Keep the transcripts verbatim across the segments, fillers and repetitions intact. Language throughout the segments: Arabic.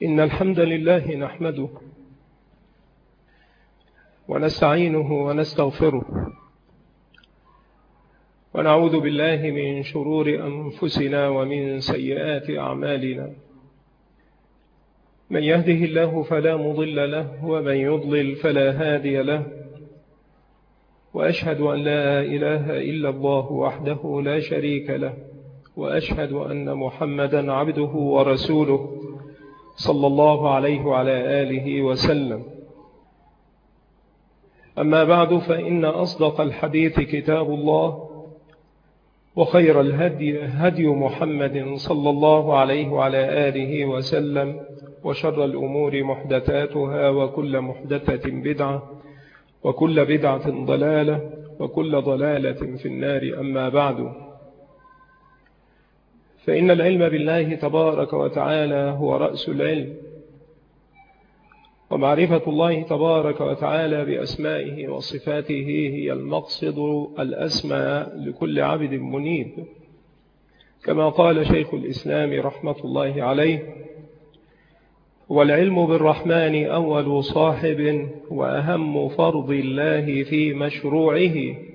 إن الحمد لله نحمده ونستعينه ونستغفره ونعوذ بالله من شرور أنفسنا ومن سيئات أعمالنا. من يهده الله فلا مضل له ومن يضلل فلا هادي له، وأشهد أن لا إله إلا الله وحده لا شريك له، وأشهد أن محمدا عبده ورسوله صلى الله عليه وعلى آله وسلم. أما بعد، فإن أصدق الحديث كتاب الله، وخير الهدي هدي محمد صلى الله عليه وعلى آله وسلم، وشر الأمور محدثاتها، وكل محدثة بدعة، وكل بدعة ضلالة، وكل ضلالة في النار. أما بعد، فإن العلم بالله تبارك وتعالى هو رأس العلم، ومعرفة الله تبارك وتعالى بأسمائه وصفاته هي المقصد الأسمى لكل عبد منيب، كما قال شيخ الإسلام رحمة الله عليه: والعلم بالرحمن أول صاحب، وأهم فرض الله في مشروعه،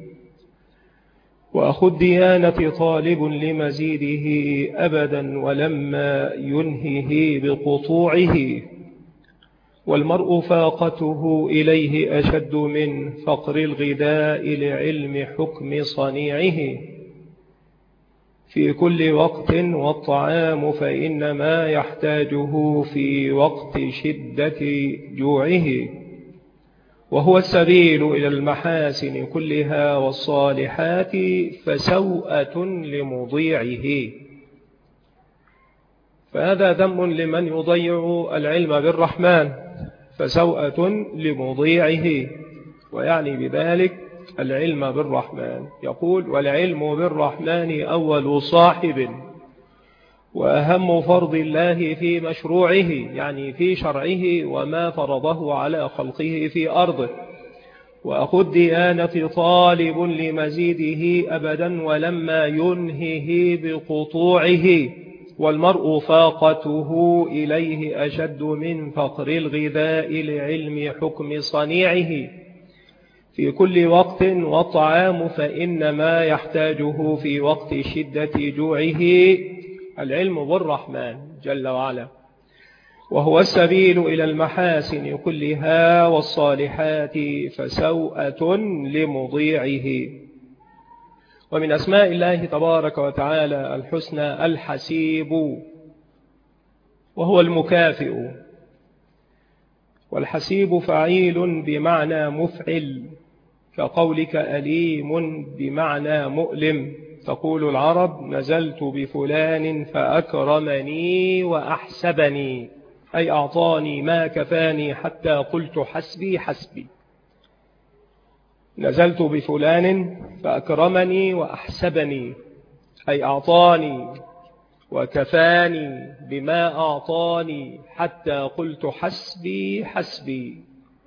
وأخو الديانة طالب لمزيده أبدا ولما ينهه بقطوعه، والمرء فاقته إليه أشد من فقر الغذاء لعلم حكم صنيعه، في كل وقت والطعام فإنما يحتاجه في وقت شدة جوعه، وهو السبيل إلى المحاسن كلها والصالحات فسوءة لمضيعه. فهذا ذم لمن يضيع العلم بالرحمن، فسوءة لمضيعه، ويعني بذلك العلم بالرحمن. يقول: والعلم بالرحمن أول صاحب، وأهم فرض الله في مشروعه، يعني في شرعه وما فرضه على خلقه في أرضه، وأخو الديانة طالب لمزيده أبدا ولما ينهه بقطوعه، والمرء فاقته إليه أشد من فقر الغذاء لعلم حكم صنيعه، في كل وقت والطعام فإنما يحتاجه في وقت شدة جوعه. العلم بالرحمن جل وعلا، وهو السبيل إلى المحاسن كلها والصالحات فسوءة لمضيعه. ومن أسماء الله تبارك وتعالى الحسنى الحسيب، وهو المكافئ، والحسيب فعيل بمعنى مفعل، كقولك أليم بمعنى مؤلم. تقول العرب: نزلت بفلان فأكرمني وأحسبني، أي أعطاني ما كفاني حتى قلت حسبي حسبي. نزلت بفلان فأكرمني وأحسبني، أي أعطاني وكفاني بما أعطاني حتى قلت حسبي حسبي.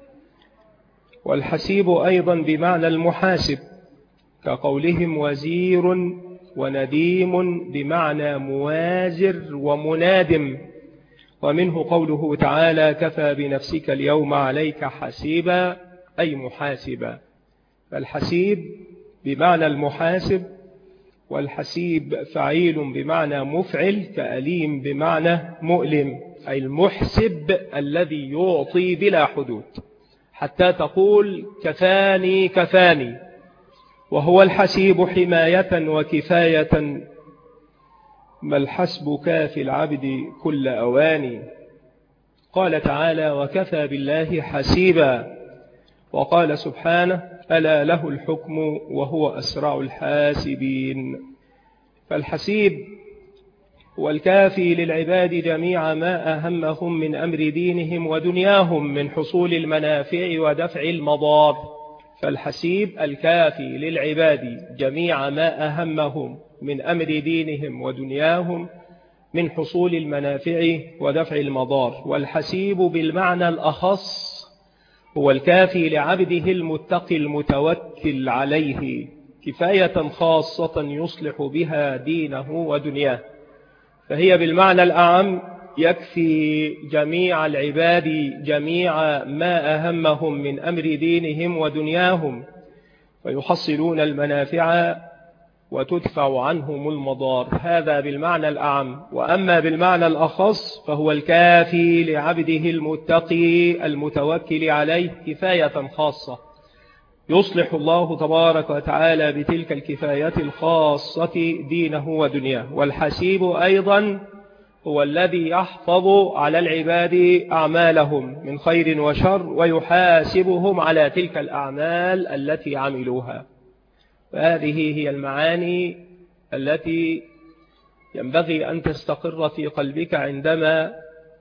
والحسيب أيضا بمعنى المحاسب، كقولهم وزير ونديم بمعنى موازر ومنادم. ومنه قوله تعالى: كفى بنفسك اليوم عليك حسيبا، أي محاسبا. فالحسيب بمعنى المحاسب، والحسيب فعيل بمعنى مفعل، كأليم بمعنى مؤلم، أي المحسب الذي يعطي بلا حدود حتى تقول كفاني كفاني. وهو الحسيب حماية وكفاية، ما الحسب كافي العبد كل أواني. قال تعالى: وكفى بالله حسيبا. وقال سبحانه: ألا له الحكم وهو أسرع الحاسبين. فالحسيب هو الكافي للعباد جميع ما أهمهم من أمر دينهم ودنياهم من حصول المنافع ودفع المضار. فالحسيب الكافي للعباد جميع ما أهمهم من أمر دينهم ودنياهم من حصول المنافع ودفع المضار. والحسيب بالمعنى الأخص هو الكافي لعبده المتقي المتوكل عليه كفاية خاصة يصلح بها دينه ودنياه. فهي بالمعنى الأعم يكفي جميع العباد جميع ما أهمهم من أمر دينهم ودنياهم، فيحصلون المنافع وتدفع عنهم المضار. هذا بالمعنى الأعم. وأما بالمعنى الأخص فهو الكافي لعبده المتقي المتوكل عليه كفاية خاصة، يصلح الله تبارك وتعالى بتلك الكفاية الخاصة دينه ودنياه. والحسيب أيضا هو الذي يحفظ على العباد أعمالهم من خير وشر ويحاسبهم على تلك الأعمال التي عملوها. فهذه هي المعاني التي ينبغي أن تستقر في قلبك عندما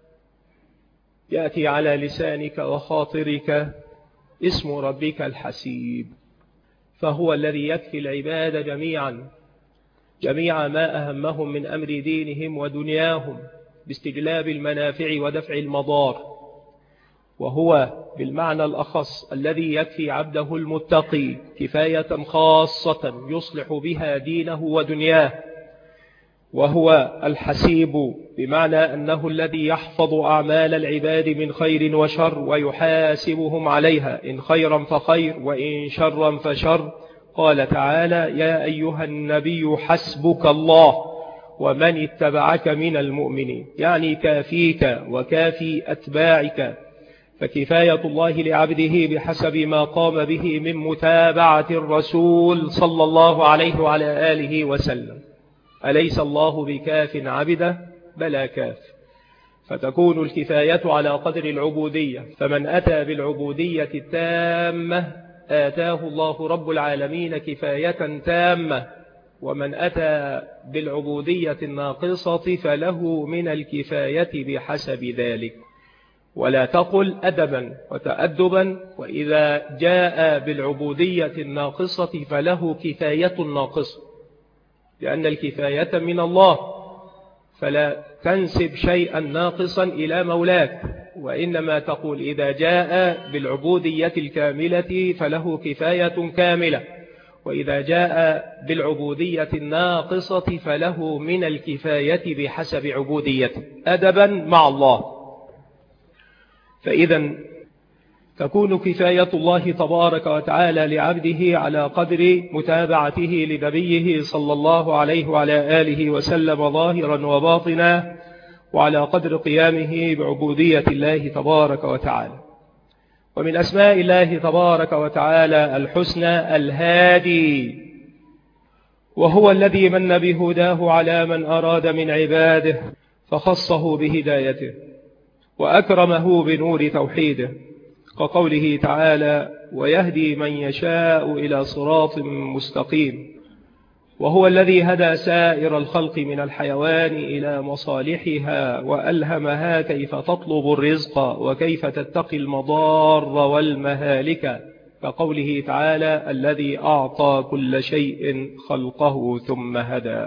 يأتي على لسانك وخاطرك اسم ربك الحسيب. فهو الذي يكفي العباد جميعا جميع ما أهمهم من أمر دينهم ودنياهم باستجلاب المنافع ودفع المضار. وهو بالمعنى الأخص الذي يكفي عبده المتقي كفاية خاصة يصلح بها دينه ودنياه. وهو الحسيب بمعنى أنه الذي يحفظ أعمال العباد من خير وشر ويحاسبهم عليها، إن خيرا فخير وإن شرا فشر. قال تعالى: يا أيها النبي حسبك الله ومن اتبعك من المؤمنين، يعني كافيك وكافي أتباعك. فكفاية الله لعبده بحسب ما قام به من متابعة الرسول صلى الله عليه وعلى آله وسلم. أليس الله بكاف عبده؟ بلى كاف. فتكون الكفاية على قدر العبودية، فمن أتى بالعبودية التامة آتاه الله رب العالمين كفاية تامة، ومن أتى بالعبودية الناقصة فله من الكفاية بحسب ذلك. ولا تقل أدبا وتأدبا، وإذا جاء بالعبودية الناقصة فله كفاية ناقصة، لأن الكفاية من الله، فلا تنسب شيئا ناقصا إلى مولاك، وإنما تقول إذا جاء بالعبودية الكاملة فله كفاية كاملة، وإذا جاء بالعبودية الناقصة فله من الكفاية بحسب عبوديته أدبا مع الله. فإذا تكون كفاية الله تبارك وتعالى لعبده على قدر متابعته لنبيه صلى الله عليه وعلى آله وسلم ظاهرا وباطنا، وعلى قدر قيامه بعبودية الله تبارك وتعالى. ومن أسماء الله تبارك وتعالى الحسنى الهادي، وهو الذي من بهداه على من أراد من عباده فخصه بهدايته وأكرمه بنور توحيده، كقوله تعالى: ويهدي من يشاء إلى صراط مستقيم. وهو الذي هدى سائر الخلق من الحيوان إلى مصالحها وألهمها كيف تطلب الرزق وكيف تتقي المضار والمهالك، كقوله تعالى: الذي أعطى كل شيء خلقه ثم هدى.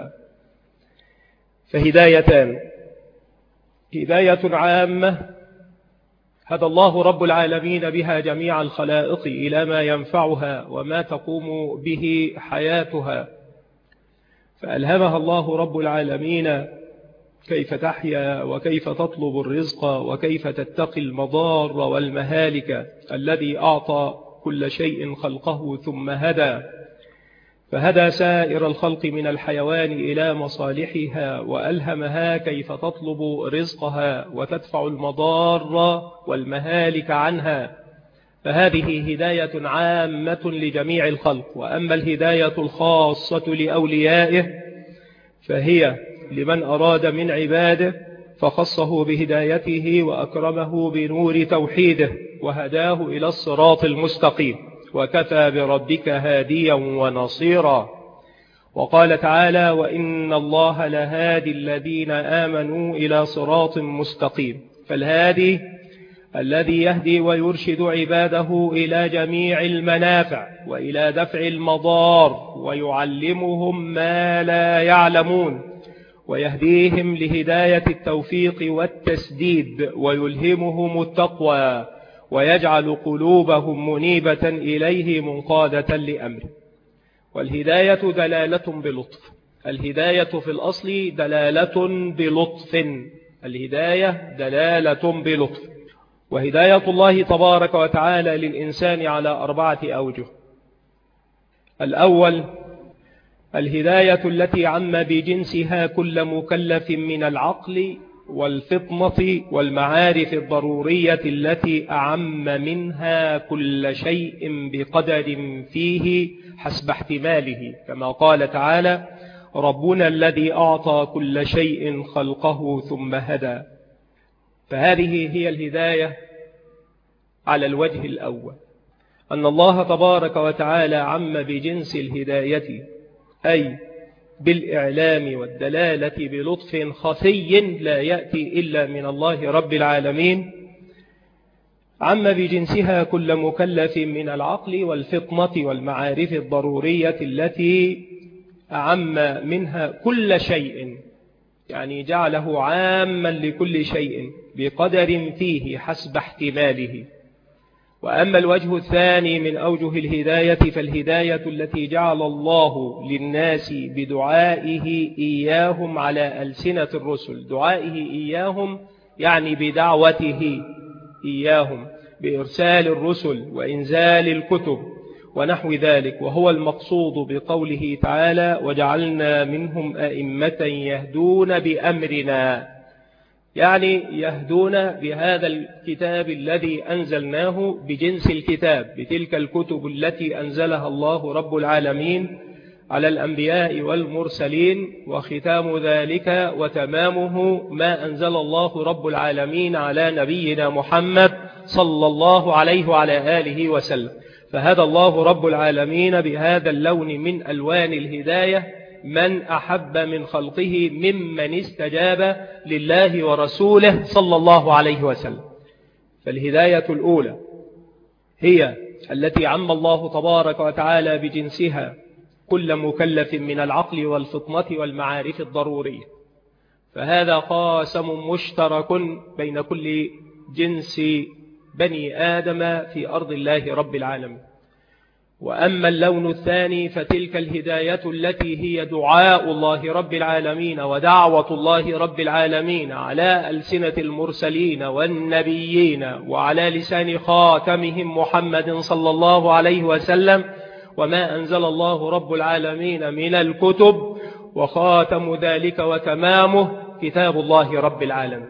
فهدايتان: هداية عامة هدى الله رب العالمين بها جميع الخلائق إلى ما ينفعها وما تقوم به حياتها، فألهمها الله رب العالمين كيف تحيا وكيف تطلب الرزق وكيف تتقي المضار والمهالك. الذي أعطى كل شيء خلقه ثم هدى، فهدى سائر الخلق من الحيوان إلى مصالحها وألهمها كيف تطلب رزقها وتدفع المضار والمهالك عنها، فهذه هداية عامة لجميع الخلق. وأما الهداية الخاصة لأوليائه فهي لمن أراد من عباده فخصه بهدايته وأكرمه بنور توحيده وهداه إلى الصراط المستقيم، وكفى بربك هاديا ونصيرا. وقال تعالى: وإن الله لهادي الذين آمنوا إلى صراط مستقيم. فالهادي الذي يهدي ويرشد عباده إلى جميع المنافع وإلى دفع المضار، ويعلمهم ما لا يعلمون، ويهديهم لهداية التوفيق والتسديد، ويلهمهم التقوى، ويجعل قلوبهم منيبة إليه منقادة لأمره. والهداية دلالة بلطف. الهداية في الأصل دلالة بلطف، الهداية دلالة بلطف، وهداية الله تبارك وتعالى للإنسان على أربعة أوجه. الأول الهداية التي عم بجنسها كل مكلف من العقل والفطنة والمعارف الضرورية التي أعم منها كل شيء بقدر فيه حسب احتماله، كما قال تعالى: ربنا الذي أعطى كل شيء خلقه ثم هدى. فهذه هي الهداية على الوجه الأول، أن الله تبارك وتعالى عم بجنس الهداية، أي بالإعلام والدلالة بلطف خفي لا يأتي إلا من الله رب العالمين، عم بجنسها كل مكلف من العقل والفطنة والمعارف الضرورية التي أعم منها كل شيء، يعني جعله عاما لكل شيء بقدر فيه حسب احتماله. وأما الوجه الثاني من أوجه الهداية فالهداية التي جعل الله للناس بدعائه إياهم على ألسنة الرسل، دعائه إياهم يعني بدعوته إياهم بإرسال الرسل وإنزال الكتب ونحو ذلك، وهو المقصود بقوله تعالى: وجعلنا منهم أئمة يهدون بأمرنا، يعني يهدون بهذا الكتاب الذي أنزلناه بجنس الكتاب، بتلك الكتب التي أنزلها الله رب العالمين على الأنبياء والمرسلين، وختام ذلك وتمامه ما أنزل الله رب العالمين على نبينا محمد صلى الله عليه وعلى آله وسلم. فهدى الله رب العالمين بهذا اللون من ألوان الهداية من أحب من خلقه ممن استجاب لله ورسوله صلى الله عليه وسلم. فالهداية الأولى هي التي عم الله تبارك وتعالى بجنسها كل مكلف من العقل والفطنة والمعارف الضرورية، فهذا قاسم مشترك بين كل جنس بني آدم في أرض الله رب العالمين. وأما اللون الثاني فتلك الهداية التي هي دعاء الله رب العالمين ودعوة الله رب العالمين على ألسنة المرسلين والنبيين وعلى لسان خاتمهم محمد صلى الله عليه وسلم، وما أنزل الله رب العالمين من الكتب، وخاتم ذلك وتمامه كتاب الله رب العالمين.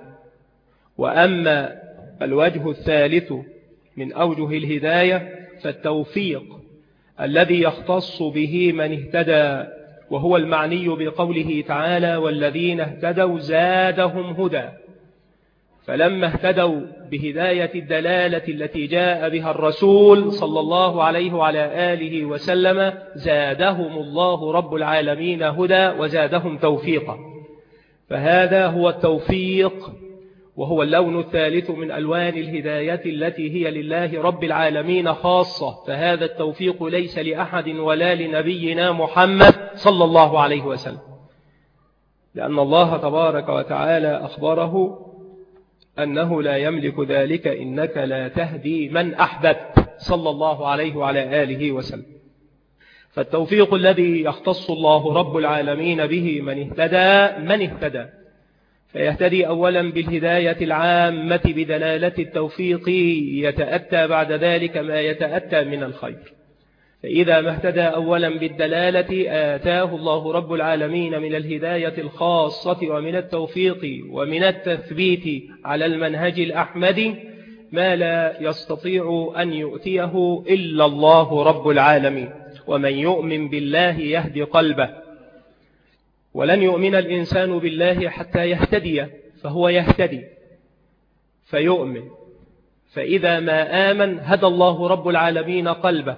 وأما الوجه الثالث من أوجه الهداية فالتوفيق الذي يختص به من اهتدى، وهو المعني بقوله تعالى: والذين اهتدوا زادهم هدى. فلما اهتدوا بهداية الدلالة التي جاء بها الرسول صلى الله عليه وعلى آله وسلم زادهم الله رب العالمين هدى وزادهم توفيقا. فهذا هو التوفيق، وهو اللون الثالث من ألوان الهداية التي هي لله رب العالمين خاصة. فهذا التوفيق ليس لأحد ولا لنبينا محمد صلى الله عليه وسلم، لأن الله تبارك وتعالى أخبره أنه لا يملك ذلك: إنك لا تهدي من أحببت صلى الله عليه وعلى آله وسلم. فالتوفيق الذي يختص الله رب العالمين به من اهتدى من اهتدى فيهتدي أولا بالهداية العامة بدلالة التوفيق، يتأتى بعد ذلك ما يتأتى من الخير. فإذا ما اهتدى أولا بالدلالة آتاه الله رب العالمين من الهداية الخاصة ومن التوفيق ومن التثبيت على المنهج الأحمدي ما لا يستطيع أن يؤتيه إلا الله رب العالمين. ومن يؤمن بالله يهدي قلبه، ولن يؤمن الإنسان بالله حتى يهتدي، فهو يهتدي فيؤمن. فإذا ما آمن هدى الله رب العالمين قلبه.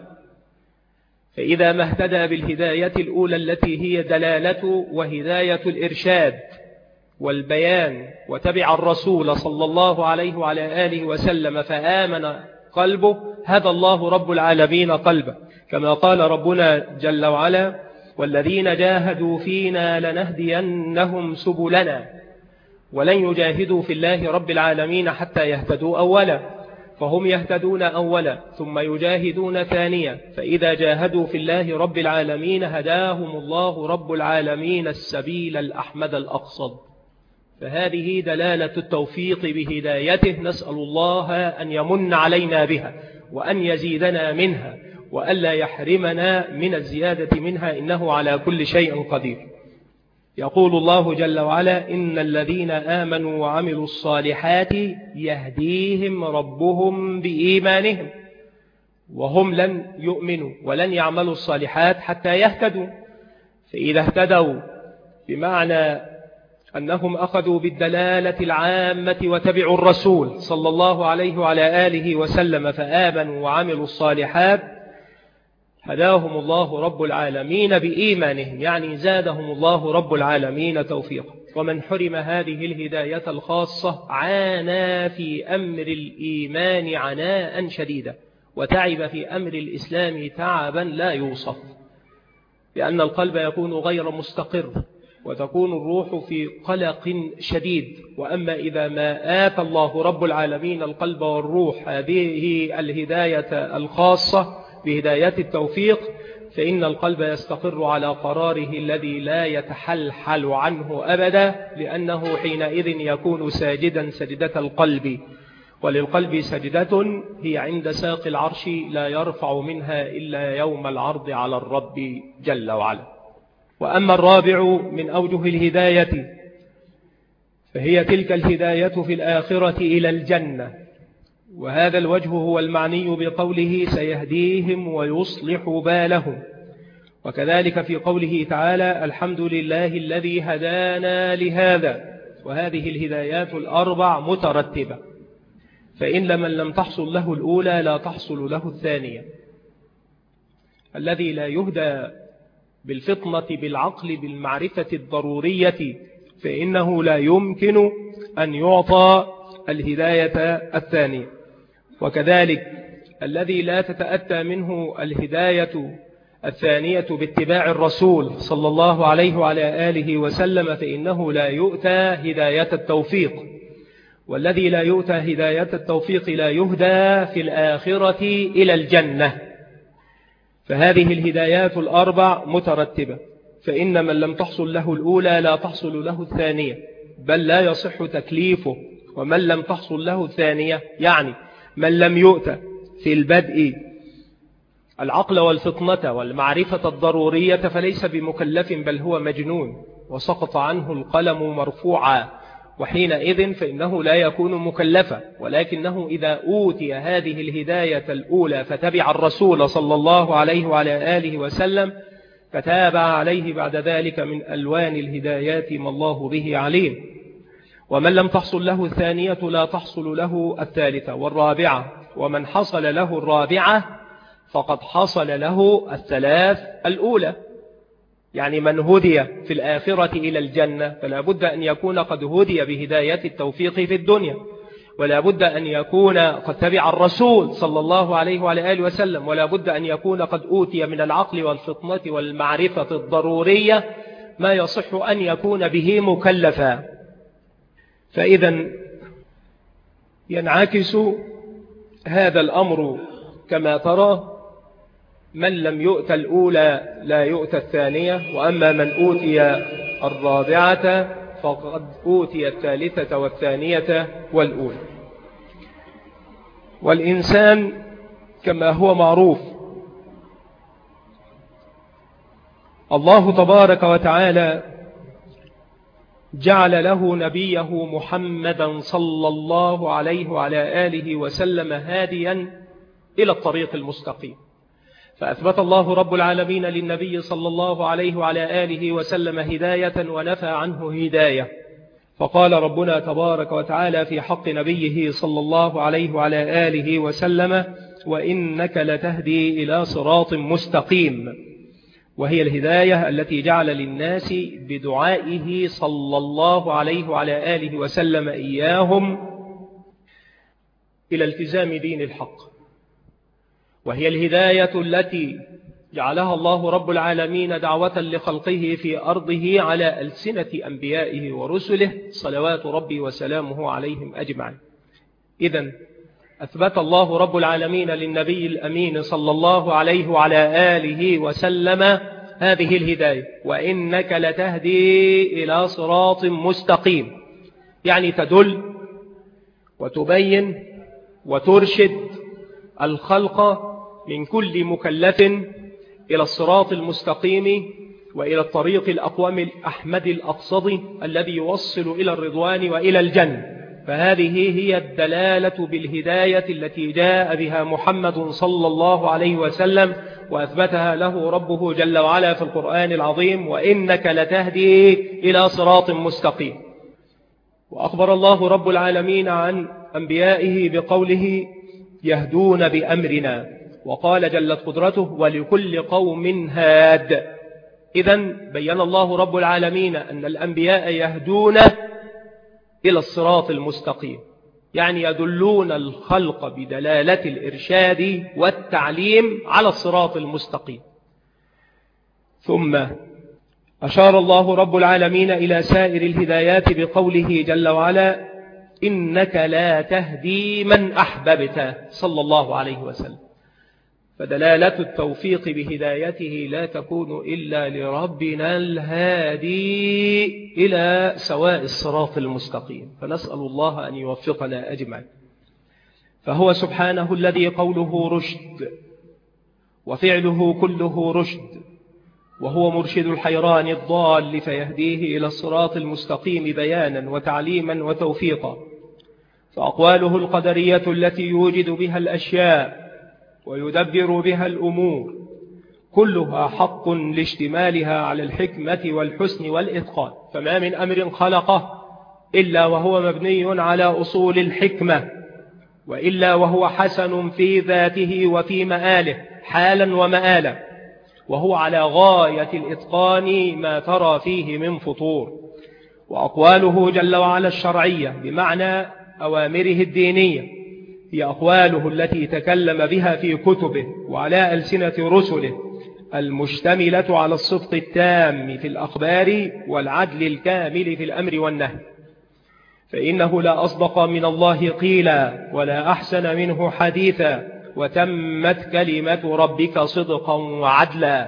فإذا ما اهتدى بالهداية الأولى التي هي دلالة وهداية الإرشاد والبيان وتبع الرسول صلى الله عليه وعلى آله وسلم فآمن قلبه، هدى الله رب العالمين قلبه، كما قال ربنا جل وعلا: والذين جاهدوا فينا لنهدينهم سبلنا. ولن يجاهدوا في الله رب العالمين حتى يهتدوا أولا، فهم يهتدون أولا ثم يجاهدون ثانيا. فإذا جاهدوا في الله رب العالمين هداهم الله رب العالمين السبيل الأحمد الأقصد. فهذه دلالة التوفيق بهدايته، نسأل الله أن يمن علينا بها وأن يزيدنا منها وألا يحرمنا من الزيادة منها، إنه على كل شيء قدير. يقول الله جل وعلا: إن الذين آمنوا وعملوا الصالحات يهديهم ربهم بإيمانهم وهم لن يؤمنوا ولن يعملوا الصالحات حتى يهتدوا. فإذا اهتدوا بمعنى أنهم أخذوا بالدلالة العامة وتبعوا الرسول صلى الله عليه وعلى آله وسلم فآمنوا وعملوا الصالحات، هداهم الله رب العالمين بإيمانهم، يعني زادهم الله رب العالمين توفيقا. ومن حرم هذه الهداية الخاصة عانى في أمر الإيمان عناء شديدا، وتعب في أمر الإسلام تعبا لا يوصف، لأن القلب يكون غير مستقر وتكون الروح في قلق شديد. وأما إذا ما آتى الله رب العالمين القلب والروح هذه الهداية الخاصة بهداية التوفيق، فإن القلب يستقر على قراره الذي لا يتحلحل عنه أبدا، لأنه حينئذ يكون ساجدا سجدة القلب. وللقلب سجدة هي عند ساق العرش لا يرفع منها إلا يوم العرض على الرب جل وعلا. وأما الرابع من أوجه الهداية فهي تلك الهداية في الآخرة إلى الجنة، وهذا الوجه هو المعني بقوله سيهديهم ويصلح بالهم. وكذلك في قوله تعالى: الحمد لله الذي هدانا لهذا. وهذه الهدايات الأربع مترتبة، فإن لمن لم تحصل له الأولى لا تحصل له الثانية. الذي لا يهدى بالفطنة بالعقل بالمعرفة الضرورية فإنه لا يمكن أن يعطى الهداية الثانية. وكذلك الذي لا تتأتى منه الهداية الثانية باتباع الرسول صلى الله عليه وعلى آله وسلم فإنه لا يؤتى هداية التوفيق. والذي لا يؤتى هداية التوفيق لا يهدى في الآخرة إلى الجنة. فهذه الهدايات الأربع مترتبة، فإن من لم تحصل له الأولى لا تحصل له الثانية، بل لا يصح تكليفه. ومن لم تحصل له الثانية يعني من لم يؤتى في البدء العقل والفطنة والمعرفة الضرورية فليس بمكلف، بل هو مجنون وسقط عنه القلم مرفوعا، وحينئذ فإنه لا يكون مكلفا. ولكنه إذا أوتي هذه الهداية الأولى فتبع الرسول صلى الله عليه وعلى آله وسلم فتابع عليه بعد ذلك من ألوان الهدايات ما الله به عليم. ومن لم تحصل له الثانية لا تحصل له الثالثة والرابعة، ومن حصل له الرابعة فقد حصل له الثلاث الأولى. يعني من هدي في الآخرة إلى الجنة فلا بد أن يكون قد هدي بهداية التوفيق في الدنيا، ولا بد أن يكون قد تبع الرسول صلى الله عليه وعلى آله وسلم، ولا بد أن يكون قد أوتي من العقل والفطنة والمعرفة الضرورية ما يصح أن يكون به مكلفا. فإذا ينعكس هذا الأمر كما ترى: من لم يؤت الأولى لا يؤت الثانية، وأما من أوتي الرابعة فقد أوتي الثالثة والثانية والأولى. والإنسان كما هو معروف الله تبارك وتعالى جعل له نبيه محمدا صلى الله عليه وعلى آله وسلم هاديا إلى الطريق المستقيم، فأثبت الله رب العالمين للنبي صلى الله عليه وعلى آله وسلم هداية ونفى عنه هداية. فقال ربنا تبارك وتعالى في حق نبيه صلى الله عليه وعلى آله وسلم: وإنك لتهدي إلى صراط مستقيم. وهي الهداية التي جعل للناس بدعائه صلى الله عليه وعلى آله وسلم إياهم إلى التزام دين الحق. وهي الهداية التي جعلها الله رب العالمين دعوة لخلقه في أرضه على ألسنة أنبيائه ورسله صلوات ربي وسلامه عليهم أجمعين. إذن أثبت الله رب العالمين للنبي الأمين صلى الله عليه وعلى آله وسلم هذه الهداية: وإنك لتهدي إلى صراط مستقيم. يعني تدل وتبين وترشد الخلق من كل مكلف إلى الصراط المستقيم وإلى الطريق الأقوم الأحمد الأقصد الذي يوصل إلى الرضوان وإلى الجنة. فهذه هي الدلالة بالهداية التي جاء بها محمد صلى الله عليه وسلم وأثبتها له ربه جل وعلا في القرآن العظيم: وإنك لتهدي إلى صراط مستقيم. وأخبر الله رب العالمين عن أنبيائه بقوله: يهدون بأمرنا. وقال جلت قدرته: ولكل قوم هاد. إذن بيّن الله رب العالمين أن الأنبياء يهدون إلى الصراط المستقيم، يعني يدلون الخلق بدلالة الإرشاد والتعليم على الصراط المستقيم. ثم أشار الله رب العالمين إلى سائر الهدايات بقوله جل وعلا: إنك لا تهدي من أحببت صلى الله عليه وسلم. فدلالة التوفيق بهدايته لا تكون إلا لربنا الهادي إلى سواء الصراط المستقيم، فنسأل الله أن يوفقنا أجمعين. فهو سبحانه الذي قوله رشد وفعله كله رشد، وهو مرشد الحيران الضال فيهديه إلى الصراط المستقيم بيانا وتعليما وتوفيقا. فأقواله القدرية التي يوجد بها الأشياء ويدبر بها الأمور كلها حق لاشتمالها على الحكمة والحسن والإتقان. فما من أمر خلقه إلا وهو مبني على أصول الحكمة، وإلا وهو حسن في ذاته وفي مآله حالا ومآلا، وهو على غاية الإتقان ما ترى فيه من فطور. وأقواله جل وعلا الشرعية بمعنى أوامره الدينية هي أقواله التي تكلم بها في كتبه وعلى ألسنة رسله، المشتملة على الصدق التام في الأخبار والعدل الكامل في الأمر والنهي. فإنه لا أصدق من الله قيلا ولا أحسن منه حديثا، وتمت كلمة ربك صدقا وعدلا.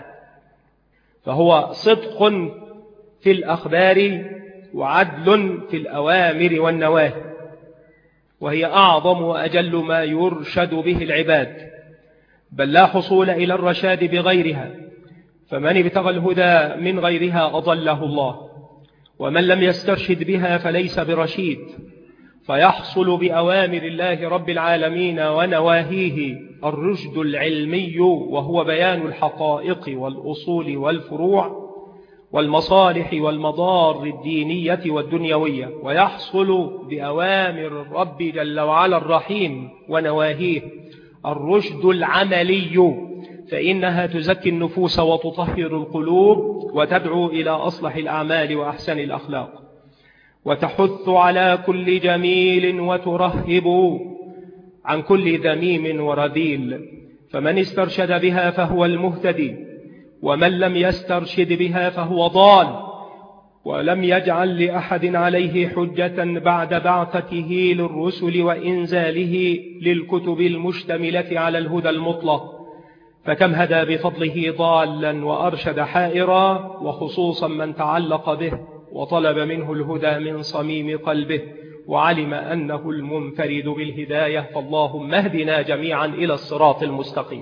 فهو صدق في الأخبار وعدل في الأوامر والنواهي، وهي أعظم وأجل ما يرشد به العباد، بل لا حصول إلى الرشاد بغيرها. فمن ابتغى الهدى من غيرها أضله الله، ومن لم يسترشد بها فليس برشيد. فيحصل بأوامر الله رب العالمين ونواهيه الرشد العلمي، وهو بيان الحقائق والأصول والفروع والمصالح والمضار الدينية والدنيوية. ويحصل بأوامر الرب جل وعلا الرحيم ونواهيه الرشد العملي، فإنها تزكي النفوس وتطهر القلوب وتدعو إلى أصلح الأعمال وأحسن الأخلاق، وتحث على كل جميل وترهب عن كل ذميم ورذيل. فمن استرشد بها فهو المهتدي، ومن لم يسترشد بها فهو ضال. ولم يجعل لأحد عليه حجة بعد بعثته للرسل وإنزاله للكتب المشتملة على الهدى المطلق. فكم هدى بفضله ضالا وأرشد حائرا، وخصوصا من تعلق به وطلب منه الهدى من صميم قلبه وعلم أنه المنفرد بالهداية. فاللهم اهدنا جميعا إلى الصراط المستقيم.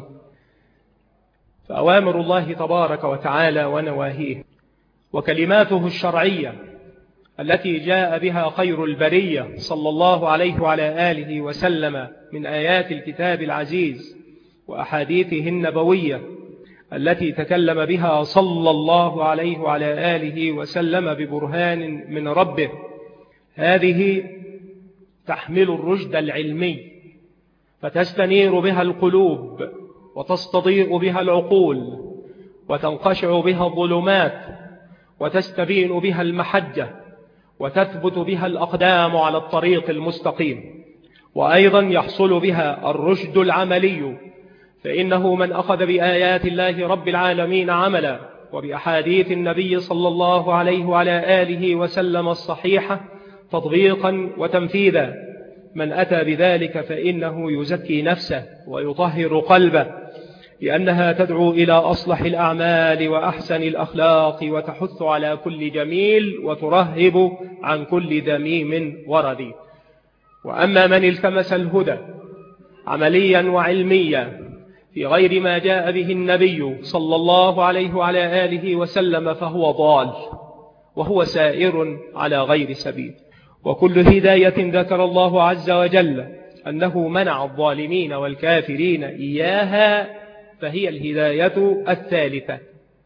فأوامر الله تبارك وتعالى ونواهيه وكلماته الشرعية التي جاء بها خير البرية صلى الله عليه وعلى آله وسلم من آيات الكتاب العزيز وأحاديثه النبوية التي تكلم بها صلى الله عليه وعلى آله وسلم ببرهان من ربه، هذه تحمل الرشد العلمي، فتستنير بها القلوب وتستضيء بها العقول وتنقشع بها الظلمات وتستبين بها المحجة وتثبت بها الأقدام على الطريق المستقيم. وأيضا يحصل بها الرشد العملي، فإنه من أخذ بآيات الله رب العالمين عملا وبأحاديث النبي صلى الله عليه وعلى آله وسلم الصحيحة تطبيقا وتنفيذا، من أتى بذلك فإنه يزكي نفسه ويطهر قلبه، لأنها تدعو إلى أصلح الأعمال وأحسن الأخلاق وتحث على كل جميل وترهب عن كل ذميم وردي. وأما من التمس الهدى عمليا وعلميا في غير ما جاء به النبي صلى الله عليه وعلى آله وسلم فهو ضال، وهو سائر على غير سبيل. وكل هداية ذكر الله عز وجل أنه منع الظالمين والكافرين إياها فهي الهداية الثالثة.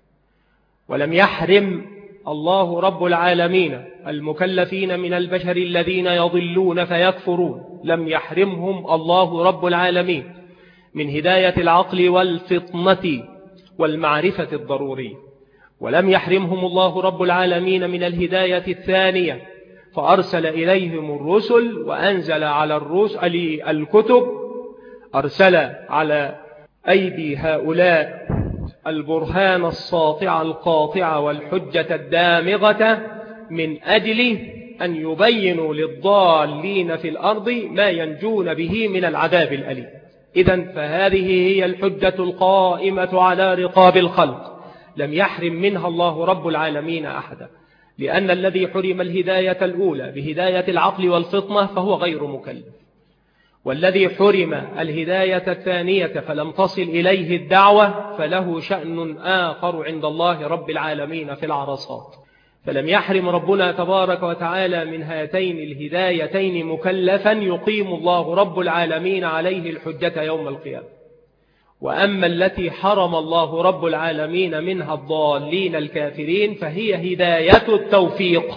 ولم يحرم الله رب العالمين المكلفين من البشر الذين يضلون فيكفرون، لم يحرمهم الله رب العالمين من هداية العقل والفطنة والمعرفة الضرورية، ولم يحرمهم الله رب العالمين من الهداية الثانية فأرسل إليهم الرسل وأنزل على الرسل الكتب، أرسل على أيدي هؤلاء البرهان الساطع القاطع والحجة الدامغة من أجل أن يبينوا للضالين في الأرض ما ينجون به من العذاب الأليم. إذن فهذه هي الحجة القائمة على رقاب الخلق، لم يحرم منها الله رب العالمين أحدا، لأن الذي حرم الهداية الأولى بهداية العقل والفطنة فهو غير مكلف، والذي حرم الهداية الثانية فلم تصل إليه الدعوة فله شأن آخر عند الله رب العالمين في العرصات. فلم يحرم ربنا تبارك وتعالى من هاتين الهدايتين مكلفا يقيم الله رب العالمين عليه الحجة يوم القيامة. وأما التي حرم الله رب العالمين منها الضالين الكافرين فهي هداية التوفيق،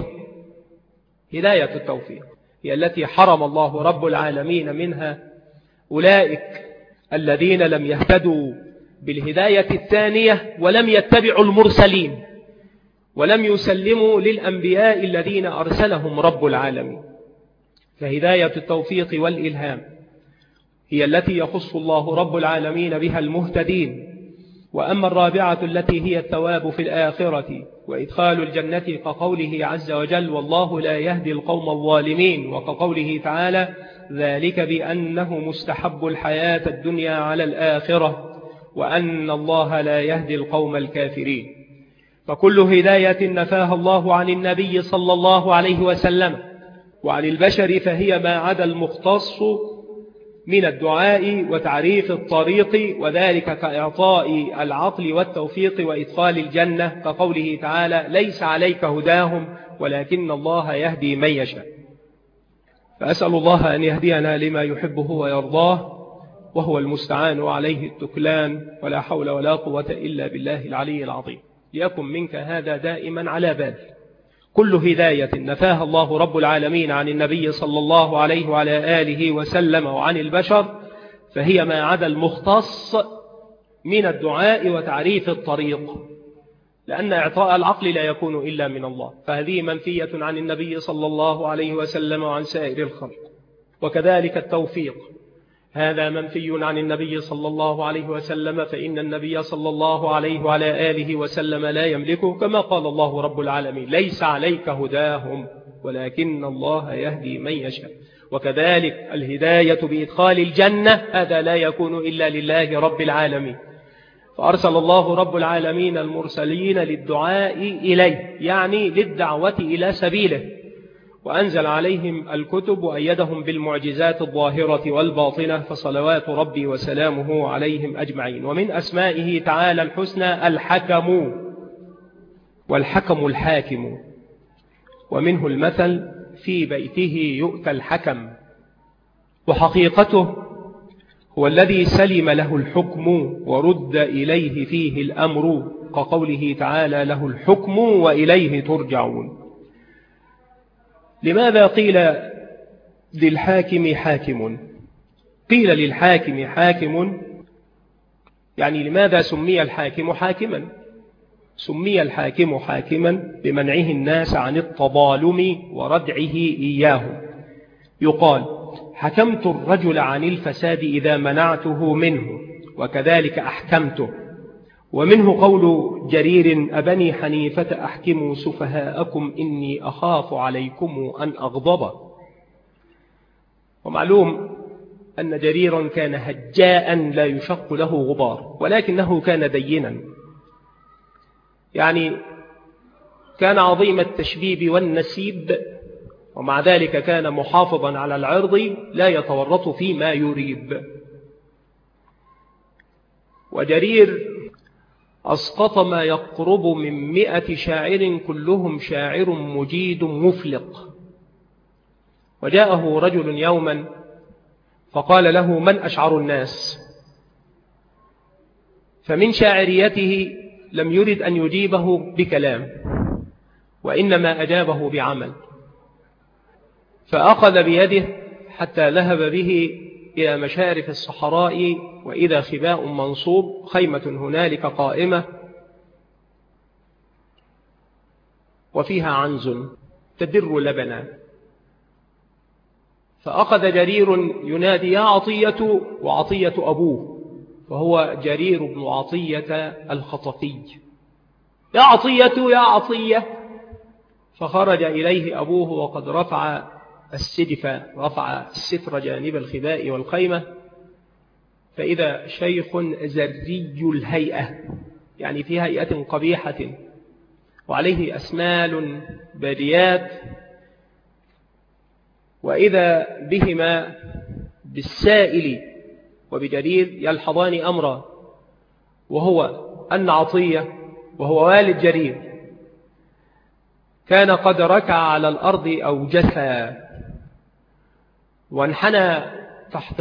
هداية التوفيق هي التي حرم الله رب العالمين منها أولئك الذين لم يهتدوا بالهداية الثانية ولم يتبعوا المرسلين ولم يسلموا للأنبياء الذين أرسلهم رب العالمين. فهداية التوفيق والإلهام هي التي يخص الله رب العالمين بها المهتدين. وأما الرابعة التي هي الثواب في الآخرة وإدخال الجنة كقوله عز وجل والله لا يهدي القوم الظالمين، وكقوله تعالى ذلك بأنه مستحب الحياة الدنيا على الآخرة وأن الله لا يهدي القوم الكافرين. فكل هداية نفاها الله عن النبي صلى الله عليه وسلم وعن البشر فهي ما عدا المختص من الدعاء وتعريف الطريق، وذلك كإعطاء العقل والتوفيق وإدخال الجنة كقوله تعالى ليس عليك هداهم ولكن الله يهدي من يشاء. فأسأل الله أن يهدينا لما يحبه ويرضاه، وهو المستعان وعليه التكلان، ولا حول ولا قوة إلا بالله العلي العظيم. ليكن منك هذا دائما على بال. كل هداية نفاها الله رب العالمين عن النبي صلى الله عليه وعلى آله وسلم وعن البشر فهي ما عدا المختص من الدعاء وتعريف الطريق، لأن إعطاء العقل لا يكون إلا من الله، فهذه منفية عن النبي صلى الله عليه وسلم وعن سائر الخلق. وكذلك التوفيق هذا منفي عن النبي صلى الله عليه وسلم، فإن النبي صلى الله عليه وعلى آله وسلم لا يملكه، كما قال الله رب العالمين ليس عليك هداهم ولكن الله يهدي من يشاء. وكذلك الهداية بإدخال الجنة هذا لا يكون إلا لله رب العالمين، فأرسل الله رب العالمين المرسلين للدعاء إليه، يعني للدعوة إلى سبيله، وأنزل عليهم الكتب وأيدهم بالمعجزات الظاهرة والباطنة، فصلوات ربي وسلامه عليهم أجمعين. ومن أسمائه تعالى الحسنى الحكم، والحكم الحاكم، ومنه المثل في بيته يؤتى الحكم، وحقيقته هو الذي سلم له الحكم ورد إليه فيه الأمر، كقوله تعالى له الحكم وإليه ترجعون. لماذا قيل للحاكم حاكم؟ قيل للحاكم حاكم يعني لماذا سمي الحاكم حاكما؟ سمي الحاكم حاكما بمنعه الناس عن التظالم وردعه إياه. يقال حكمت الرجل عن الفساد إذا منعته منه، وكذلك أحكمته. ومنه قول جرير أبني حنيفة أحكموا سفهاءكم إني أخاف عليكم أن أغضب. ومعلوم أن جريرا كان هجاء لا يشق له غبار، ولكنه كان دينا، يعني كان عظيم التشبيب والنسيب، ومع ذلك كان محافظا على العرض لا يتورط فيما يريب. وجرير أسقط ما يقرب من مئة شاعر كلهم شاعر مجيد مفلق. وجاءه رجل يوما فقال له: من أشعر الناس؟ فمن شاعريته لم يرد أن يجيبه بكلام، وإنما أجابه بعمل، فأخذ بيده حتى ذهب به إلى مشارف الصحراء، وإذا خباء منصوب، خيمة هنالك قائمة وفيها عنز تدر لبنا. فأخذ جرير ينادي: يا عطية، وعطية أبوه، وهو جرير بن عطية الخطفي: يا عطية يا عطية. فخرج إليه أبوه وقد رفع السدف، رفع الستر جانب الخباء والخيمة، فإذا شيخ زري الهيئة، يعني في هيئة قبيحة، وعليه أسمال باديات، وإذا بهما بالسائل وبجرير يلحظان أمرا، وهو أن عطية وهو والد جرير كان قد ركع على الأرض أو جثى، وانحنى تحت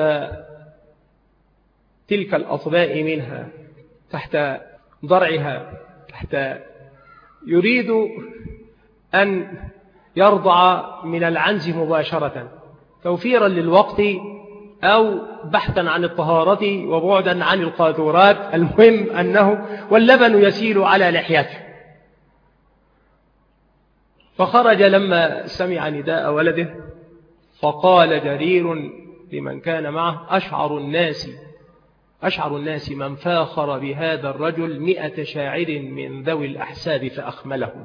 تلك الأطباء منها، تحت ضرعها، تحت يريد أن يرضع من العنز مباشرة، توفيرا للوقت أو بحثا عن الطهارة وبعدا عن القاذورات، المهم أنه واللبن يسيل على لحيته. فخرج لما سمع نداء ولده، فقال جرير لمن كان معه: أشعر الناس أشعر الناس من فاخر بهذا الرجل مئة شاعر من ذوي الأحساب فأخملهم.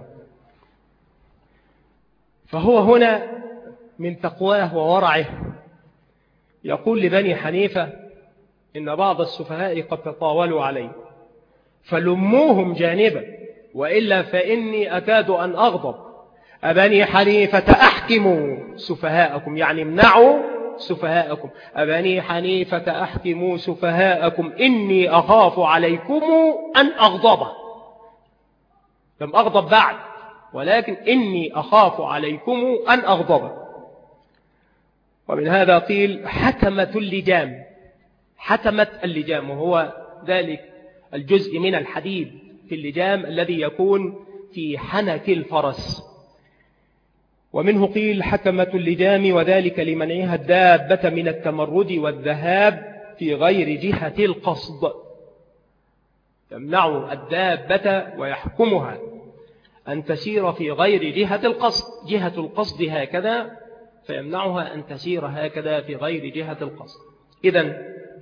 فهو هنا من تقواه وورعه يقول لبني حنيفة إن بعض السفهاء قد تطاولوا علي فلموهم جانبا، وإلا فإني أكاد أن أغضب. أبني حنيفة أحكموا سفهاءكم، يعني امنعوا سفهاءكم. أبني حنيفة أحكموا سفهاءكم إني أخاف عليكم أن أغضب. لم أغضب بعد، ولكن إني أخاف عليكم أن أغضب. ومن هذا قيل حتمت اللجام. حتمت اللجام، وهو ذلك الجزء من الحديد في اللجام الذي يكون في حنك الفرس. ومنه قيل حتمت اللجام، وذلك لمنعها الدابة من التمرد والذهاب في غير جهة القصد. يمنع الدابة ويحكمها أن تسير في غير جهة القصد، جهة القصد هكذا، فيمنعها أن تسير هكذا في غير جهة القصد. إذن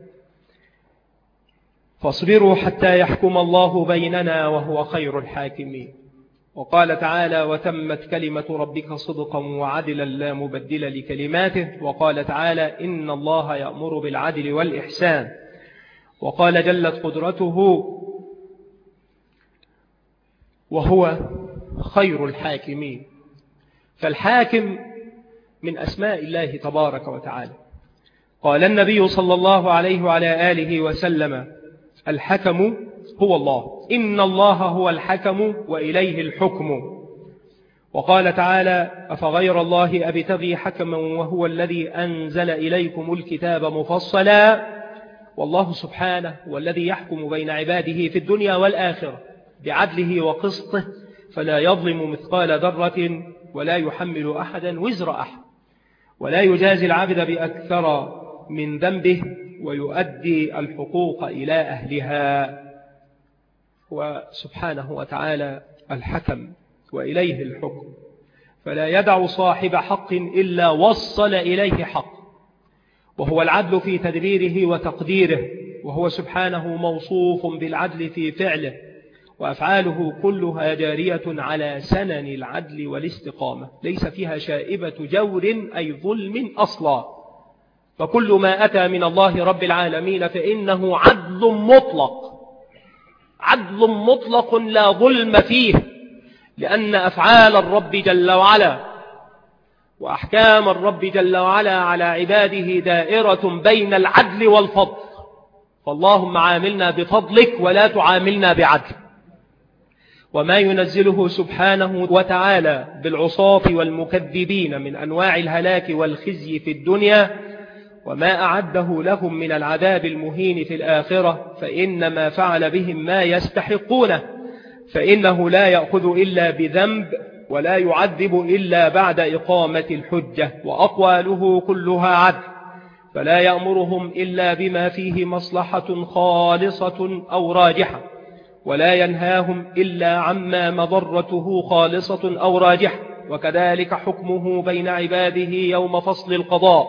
فاصبروا حتى يحكم الله بيننا وهو خير الحاكمين. وقال تعالى وتمت كلمة ربك صدقا وعدلا لا مبدل لكلماته. وقال تعالى إن الله يأمر بالعدل والإحسان. وقال جلت قدرته وهو خير الحاكمين. فالحاكم من أسماء الله تبارك وتعالى. قال النبي صلى الله عليه وعلى آله وسلم الحكم هو الله، إن الله هو الحكم وإليه الحكم. وقال تعالى أفغير الله أبتغي حكما وهو الذي أنزل إليكم الكتاب مفصلا. والله سبحانه والذي يحكم بين عباده في الدنيا والآخرة بعدله وقسطه، فلا يظلم مثقال ذرة ولا يحمل أحدا وزر أحد، ولا يجازي العبد بأكثر من ذنبه، ويؤدي الحقوق إلى أهلها. وسبحانه وتعالى الحكم وإليه الحكم، فلا يدع صاحب حق إلا وصل إليه حق، وهو العدل في تدبيره وتقديره. وهو سبحانه موصوف بالعدل في فعله، وأفعاله كلها جارية على سنن العدل والاستقامة، ليس فيها شائبة جور أي ظلم أصلا. فكل ما أتى من الله رب العالمين فإنه عدل مطلق، عدل مطلق لا ظلم فيه، لأن أفعال الرب جل وعلا وأحكام الرب جل وعلا على عباده دائرة بين العدل والفضل. فاللهم عاملنا بفضلك ولا تعاملنا بعدل. وما ينزله سبحانه وتعالى بالعصاة والمكذبين من أنواع الهلاك والخزي في الدنيا وما أعده لهم من العذاب المهين في الآخرة فإنما فعل بهم ما يستحقونه، فإنه لا يأخذ إلا بذنب ولا يعذب إلا بعد إقامة الحجة، وأقواله كلها عدل، فلا يأمرهم إلا بما فيه مصلحة خالصة أو راجحة، ولا ينهاهم إلا عما مضرته خالصة أو راجحة. وكذلك حكمه بين عباده يوم فصل القضاء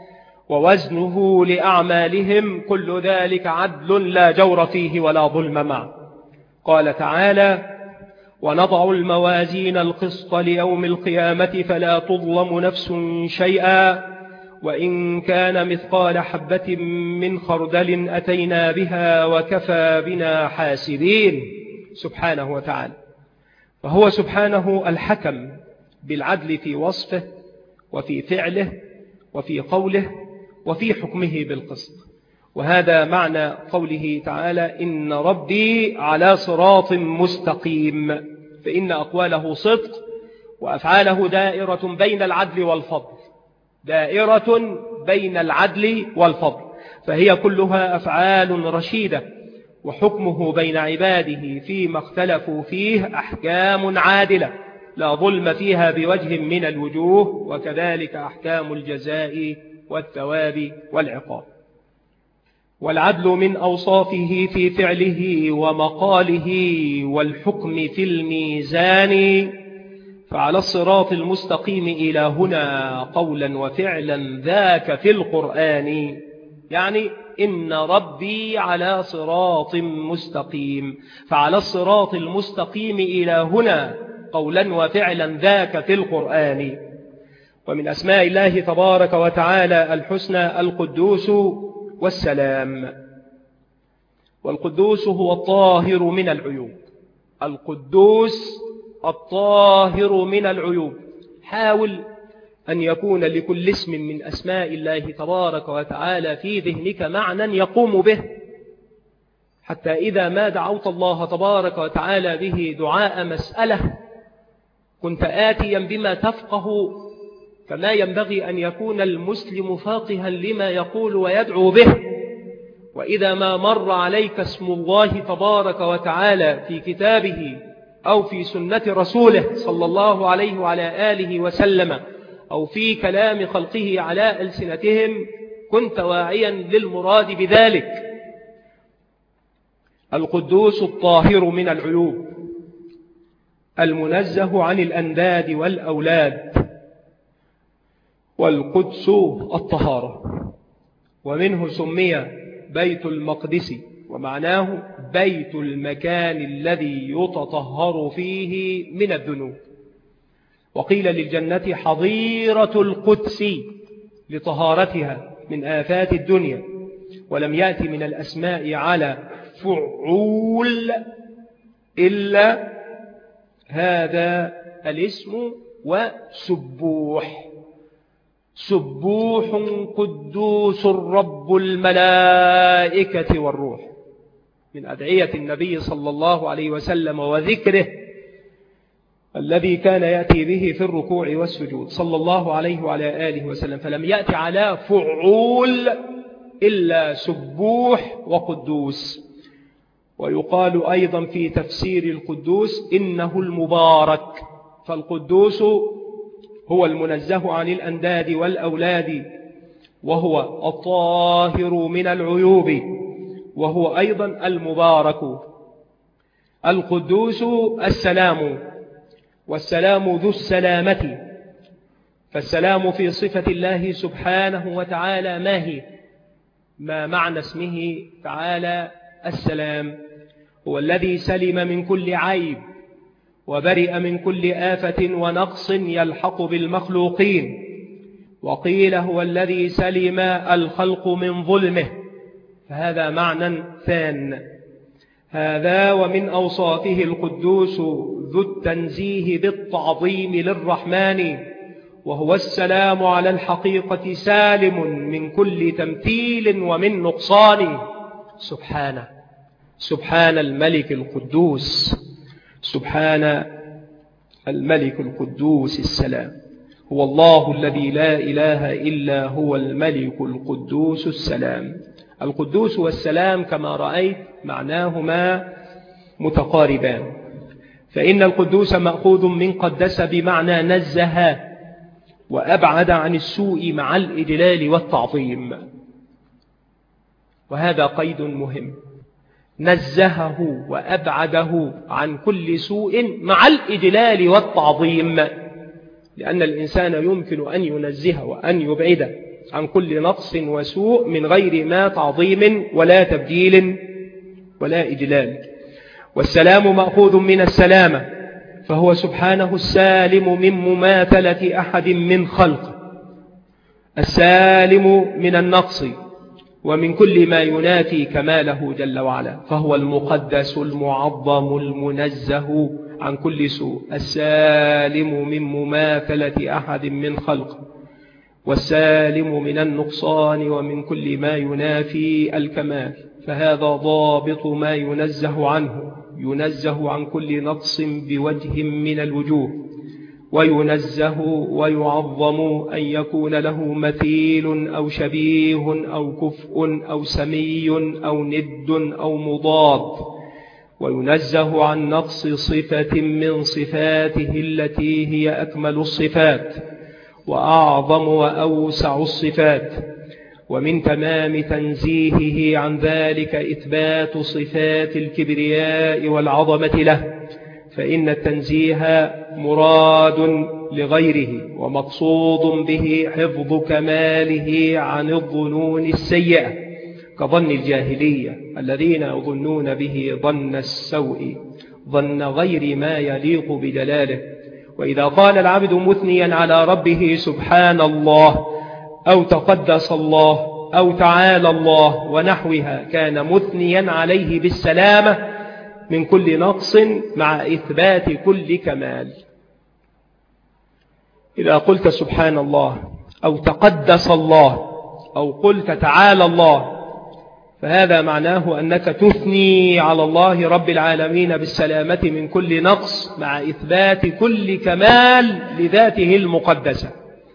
ووزنه لأعمالهم، كل ذلك عدل لا جور فيه ولا ظلم معه. قال تعالى: ونضع الموازين القسط ليوم القيامة فلا تظلم نفس شيئا وإن كان مثقال حبة من خردل أتينا بها وكفى بنا حاسبين. سبحانه وتعالى، فهو سبحانه الحكم بالعدل في وصفه وفي فعله وفي قوله وفي حكمه بالقسط. وهذا معنى قوله تعالى: إن ربي على صراط مستقيم، فإن أقواله صدق وأفعاله دائرة بين العدل والفضل، دائرة بين العدل والفضل، فهي كلها أفعال رشيدة، وحكمه بين عباده فيما اختلفوا فيه أحكام عادلة لا ظلم فيها بوجه من الوجوه، وكذلك أحكام الجزاء والثواب والعقاب. والعدل من أوصافه في فعله ومقاله والحكم في الميزان، فعلى الصراط المستقيم إلى هنا قولا وفعلا ذاك في القرآن، يعني إن ربي على صراط مستقيم، فعلى الصراط المستقيم إلى هنا قولا وفعلا ذاك في القرآن. ومن أسماء الله تبارك وتعالى الحسنى القدوس والسلام. والقدوس هو الطاهر من العيوب، القدوس الطاهر من العيوب. حاول أن يكون لكل اسم من أسماء الله تبارك وتعالى في ذهنك معنى يقوم به، حتى إذا ما دعوت الله تبارك وتعالى به دعاء مسألة كنت آتيا بما تفقه، فما ينبغي أن يكون المسلم فاقها لما يقول ويدعو به. وإذا ما مر عليك اسم الله تبارك وتعالى في كتابه أو في سنة رسوله صلى الله عليه وعلى آله وسلم أو في كلام خلقه على ألسنتهم كنت واعيا للمراد بذلك. القدوس الطاهر من العيوب، المنزه عن الأنداد والأولاد، والقدس الطهارة. ومنه سمي بيت المقدس، ومعناه بيت المكان الذي يتطهر فيه من الذنوب. وقيل للجنة حظيرة القدس لطهارتها من آفات الدنيا، ولم يأتي من الأسماء على فعول إلا هذا الاسم وسبوح. سبوح قدوس رب الملائكة والروح، من أدعية النبي صلى الله عليه وسلم وذكره الذي كان يأتي به في الركوع والسجود صلى الله عليه وعلى آله وسلم، فلم يأتي على فعول إلا سبوح وقدوس. ويقال أيضا في تفسير القدوس إنه المبارك، فالقدوس هو المنزه عن الأنداد والأولاد، وهو الطاهر من العيوب، وهو أيضا المبارك. القدوس السلام، والسلام ذو السلامة، فالسلام في صفة الله سبحانه وتعالى ما هي؟ ما معنى اسمه تعالى السلام؟ هو الذي سلم من كل عيب وبرئ من كل آفة ونقص يلحق بالمخلوقين، وقيل هو الذي سلم الخلق من ظلمه، فهذا معنى ثان. هذا ومن أوصافه القدوس ذو التنزيه بالتعظيم للرحمن، وهو السلام على الحقيقة سالم من كل تمثيل ومن نقصان. سبحانه، سبحان الملك القدوس، سبحان الملك القدوس السلام. هو الله الذي لا إله إلا هو الملك القدوس السلام. القدوس والسلام كما رأيت معناهما متقاربان، فإن القدوس مأخوذ من قدس بمعنى نزه وأبعد عن السوء مع الإجلال والتعظيم، وهذا قيد مهم، نزهه وأبعده عن كل سوء مع الإجلال والتعظيم، لأن الإنسان يمكن أن ينزه وأن يبعد عن كل نقص وسوء من غير ما تعظيم ولا تبديل ولا إجلال. والسلام مأخوذ من السلامة، فهو سبحانه السالم من مماثلة أحد من خلقه، السالم من النقص ومن كل ما ينافي كماله جل وعلا، فهو المقدس المعظم المنزه عن كل سوء، السالم من مماثلة أحد من خلقه، والسالم من النقصان ومن كل ما ينافي الكمال، فهذا ضابط ما ينزه عنه، ينزه عن كل نقص بوجه من الوجوه، وينزه ويعظم أن يكون له مثيل أو شبيه أو كفء أو سمي أو ند أو مضاد، وينزه عن نقص صفة من صفاته التي هي أكمل الصفات وأعظم وأوسع الصفات. ومن تمام تنزيهه عن ذلك إثبات صفات الكبرياء والعظمة له، فإن التنزيه مراد لغيره ومقصود به حفظ كماله عن الظنون السيئة كظن الجاهلية الذين يظنون به ظن السوء، ظن غير ما يليق بجلاله. وإذا قال العبد مثنيا على ربه سبحان الله أو تقدس الله أو تعالى الله ونحوها، كان مثنيا عليه بالسلامة من كل نقص مع إثبات كل كمال. إذا قلت سبحان الله أو تقدس الله أو قلت تعالى الله، فهذا معناه أنك تثني على الله رب العالمين بالسلامة من كل نقص مع إثبات كل كمال لذاته المقدسة.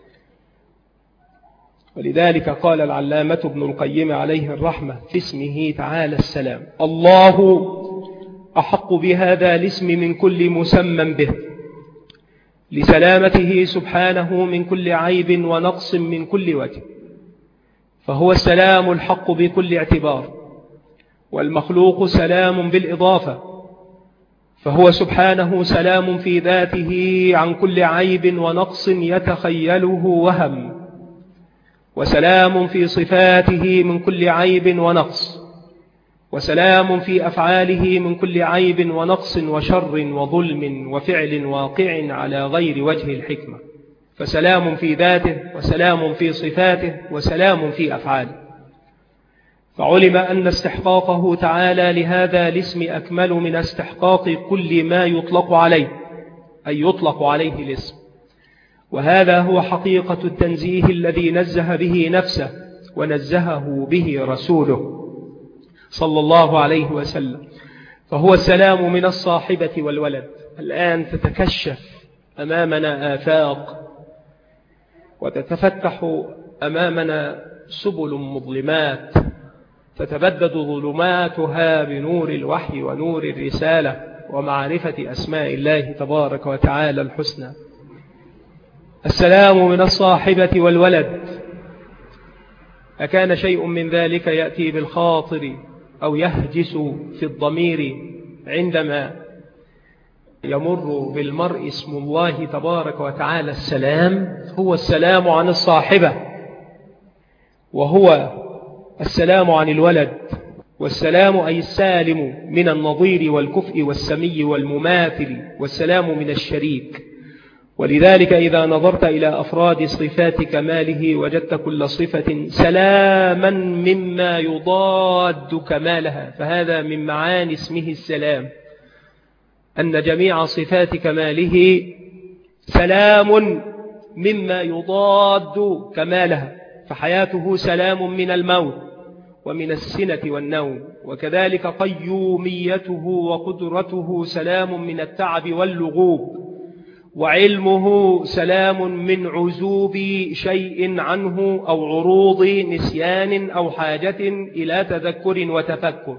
ولذلك قال العلامة ابن القيم عليه الرحمة في اسمه تعالى السلام: الله أحق بهذا الاسم من كل مسمى به، لسلامته سبحانه من كل عيب ونقص من كل وجه، فهو السلام الحق بكل اعتبار، والمخلوق سلام بالإضافة، فهو سبحانه سلام في ذاته عن كل عيب ونقص يتخيله وهم، وسلام في صفاته من كل عيب ونقص، وسلام في أفعاله من كل عيب ونقص وشر وظلم وفعل واقع على غير وجه الحكمة، فسلام في ذاته وسلام في صفاته وسلام في أفعاله. فعلم أن استحقاقه تعالى لهذا الاسم أكمل من استحقاق كل ما يطلق عليه، أي يطلق عليه الاسم، وهذا هو حقيقة التنزيه الذي نزه به نفسه ونزهه به رسوله صلى الله عليه وسلم. فهو السلام من الصاحبة والولد. الآن تتكشف أمامنا آفاق وتتفتح أمامنا سبل مظلمات تتبدد ظلماتها بنور الوحي ونور الرسالة ومعرفة أسماء الله تبارك وتعالى الحسنى. السلام من الصاحبة والولد. أكان شيء من ذلك يأتي بالخاطر أو يهجس في الضمير عندما يمر بالمرء اسم الله تبارك وتعالى السلام؟ هو السلام عن الصاحبة، وهو السلام عن الولد، والسلام أي السالم من النظير والكفء والسمي والمماثل، والسلام من الشريك، ولذلك إذا نظرت إلى أفراد صفات كماله وجدت كل صفة سلاما مما يضاد كمالها، فهذا من معاني اسمه السلام، أن جميع صفات كماله سلام مما يضاد كمالها، فحياته سلام من الموت ومن السنة والنوم، وكذلك قيوميته وقدرته سلام من التعب واللغوب، وعلمه سلام من عزوب شيء عنه أو عروض نسيان أو حاجة إلى تذكر وتفكر،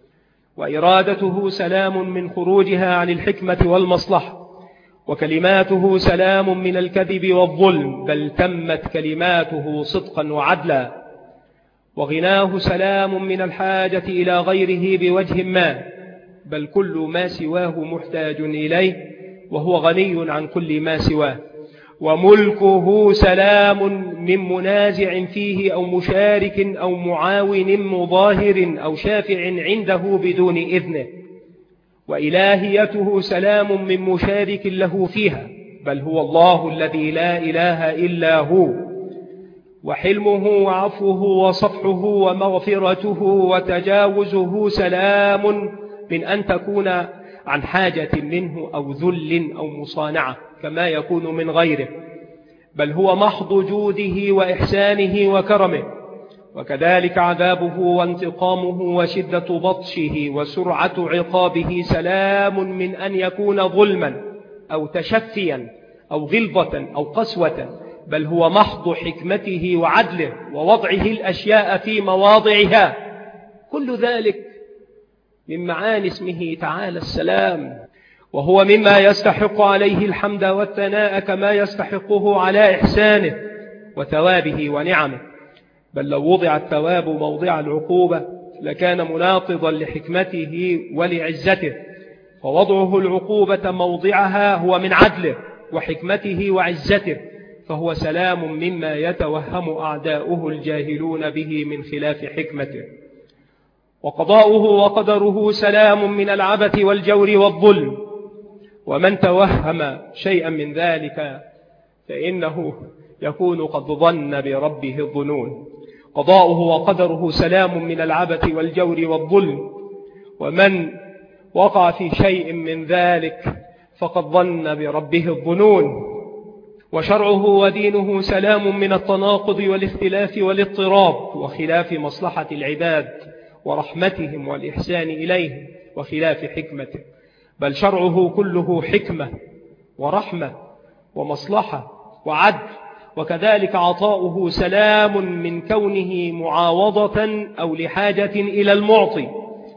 وإرادته سلام من خروجها عن الحكمة والمصلحة، وكلماته سلام من الكذب والظلم، بل تمت كلماته صدقا وعدلا، وغناه سلام من الحاجة إلى غيره بوجه ما، بل كل ما سواه محتاج إليه وهو غني عن كل ما سواه، وملكه سلام من منازع فيه أو مشارك أو معاون مظاهر أو شافع عنده بدون إذنه، وإلهيته سلام من مشارك له فيها، بل هو الله الذي لا إله إلا هو، وحلمه وعفوه وصفحه ومغفرته وتجاوزه سلام من أن تكون عن حاجة منه أو ذل أو مصانعة كما يكون من غيره، بل هو محض جوده وإحسانه وكرمه، وكذلك عذابه وانتقامه وشدة بطشه وسرعة عقابه سلام من أن يكون ظلما أو تشفيا أو غلظة أو قسوة، بل هو محض حكمته وعدله ووضعه الأشياء في مواضعها، كل ذلك من معاني اسمه تعالى السلام، وهو مما يستحق عليه الحمد والثناء كما يستحقه على إحسانه وثوابه ونعمه، بل لو وضع الثواب موضع العقوبة لكان مناقضا لحكمته ولعزته، فوضعه العقوبة موضعها هو من عدله وحكمته وعزته، فهو سلام مما يتوهم أعداؤه الجاهلون به من خلاف حكمته، وقضاؤه وقدره سلام من العبث والجور والظلم، ومن توهم شيئا من ذلك فإنه يكون قد ظن بربه الظنون. قضاؤه وقدره سلام من العبث والجور والظلم، ومن وقع في شيء من ذلك فقد ظن بربه الظنون. وشرعه ودينه سلام من التناقض والاختلاف والاضطراب وخلاف مصلحة العباد ورحمتهم والإحسان إليهم وخلاف حكمته، بل شرعه كله حكمة ورحمة ومصلحة وعدل، وكذلك عطاؤه سلام من كونه معاوضة أو لحاجة إلى المعطي،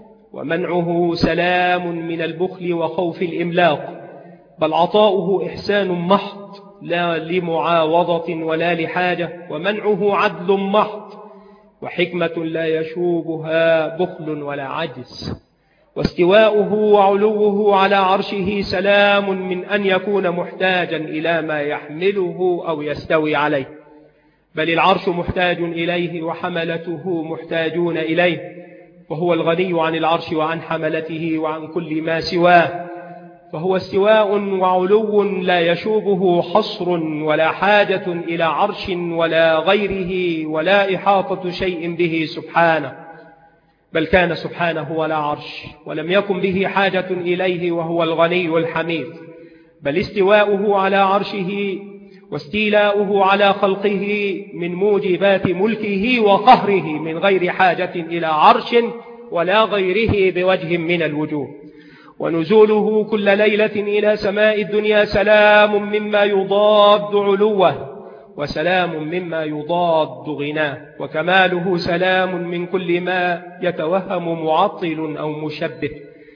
ومنعه سلام من البخل وخوف الإملاق، بل عطاؤه إحسان محض لا لمعاوضة ولا لحاجة، ومنعه عدل محض وحكمة لا يشوبها بخل ولا عجز، واستواؤه وعلوه على عرشه سلام من أن يكون محتاجا إلى ما يحمله أو يستوي عليه، بل العرش محتاج إليه وحملته محتاجون إليه، وهو الغني عن العرش وعن حملته وعن كل ما سواه، فهو استواء وعلو لا يشوبه حصر ولا حاجة إلى عرش ولا غيره ولا إحاطة شيء به سبحانه، بل كان سبحانه ولا عرش ولم يكن به حاجة إليه وهو الغني الحميد، بل استواؤه على عرشه واستيلاؤه على خلقه من موجبات ملكه وقهره من غير حاجة إلى عرش ولا غيره بوجه من الوجوه، ونزوله كل ليلة إلى سماء الدنيا سلام مما يضاد علوه وسلام مما يضاد غناه، وكماله سلام من كل ما يتوهم معطل أو مشبه،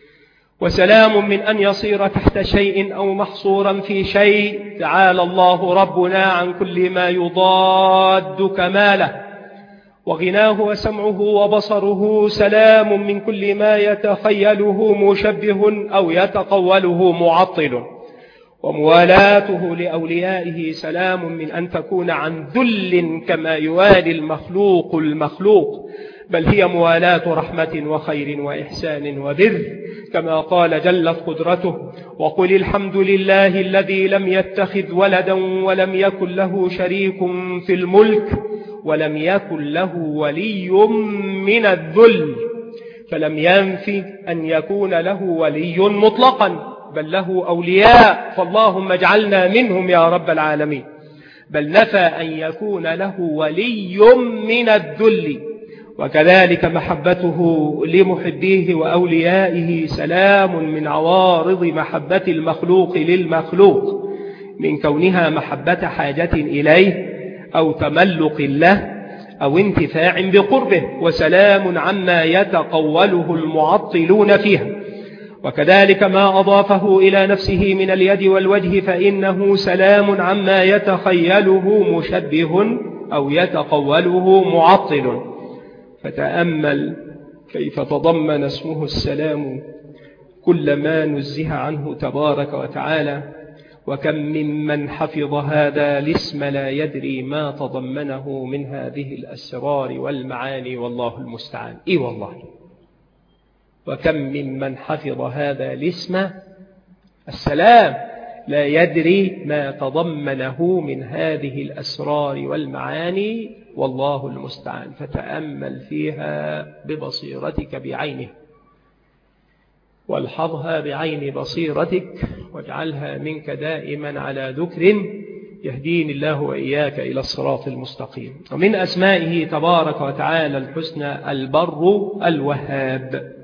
وسلام من أن يصير تحت شيء أو محصورا في شيء، تعالى الله ربنا عن كل ما يضاد كماله، وغناه وسمعه وبصره سلام من كل ما يتخيله مشبه أو يتقوله معطل، وموالاته لأوليائه سلام من أن تكون عن ذل كما يوالي المخلوق المخلوق، بل هي موالاة رحمة وخير وإحسان وبر، كما قال جلت قدرته: وقل الحمد لله الذي لم يتخذ ولدا ولم يكن له شريك في الملك ولم يكن له ولي من الذل. فلم ينفي أن يكون له ولي مطلقا، بل له أولياء، فاللهم اجعلنا منهم يا رب العالمين. بل نفى أن يكون له ولي من الذل. وكذلك محبته لمحبيه وأوليائه سلام من عوارض محبة المخلوق للمخلوق، من كونها محبة حاجة إليه أو تملق له أو انتفاع بقربه، وسلام عما يتقوله المعطلون فيها. وكذلك ما أضافه إلى نفسه من اليد والوجه فإنه سلام عما يتخيله مشبه أو يتقوله معطل. فتأمل كيف تضمن اسمه السلام كل ما نزه عنه تبارك وتعالى، وكم ممن حفظ هذا الاسم لا يدري ما تضمنه من هذه الأسرار والمعاني، والله المستعان. إي والله، وكم ممن حفظ هذا الاسم السلام لا يدري ما تضمنه من هذه الأسرار والمعاني، والله المستعان. فتأمل فيها ببصيرتك بعينه، والحظها بعين بصيرتك، واجعلها منك دائما على ذكر يهديني الله وإياك إلى الصراط المستقيم. ومن أسمائه تبارك وتعالى الحسنى البر الوهاب.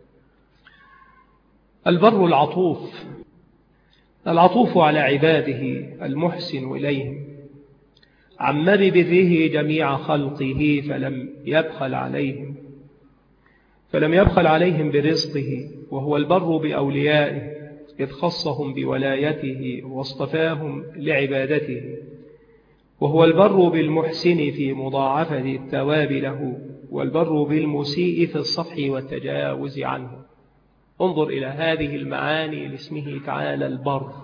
البر العطوف، العطوف على عباده المحسن إليهم، عم ببره جميع خلقه فلم يبخل عليهم فلم يبخل عليهم برزقه، وهو البر بأوليائه إذ خصهم بولايته واصطفاهم لعبادته، وهو البر بالمحسن في مضاعفة الثواب له، والبر بالمسيء في الصفح والتجاوز عنه. انظر إلى هذه المعاني لاسمه تعالى البر،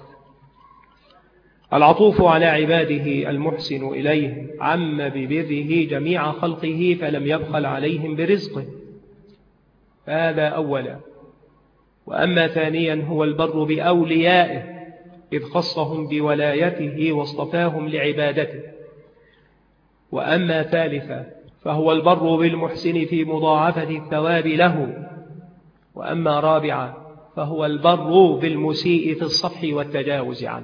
العطوف على عباده المحسن إليهم، عم ببره جميع خلقه فلم يبخل عليهم برزقه. هذا أولا. وأما ثانيا هو البر بأوليائه إذ خصهم بولايته واصطفاهم لعبادته. وأما ثالثا فهو البر بالمحسن في مضاعفة الثواب له. وأما رابعا فهو البر بالمسيء في الصفح والتجاوز عنه.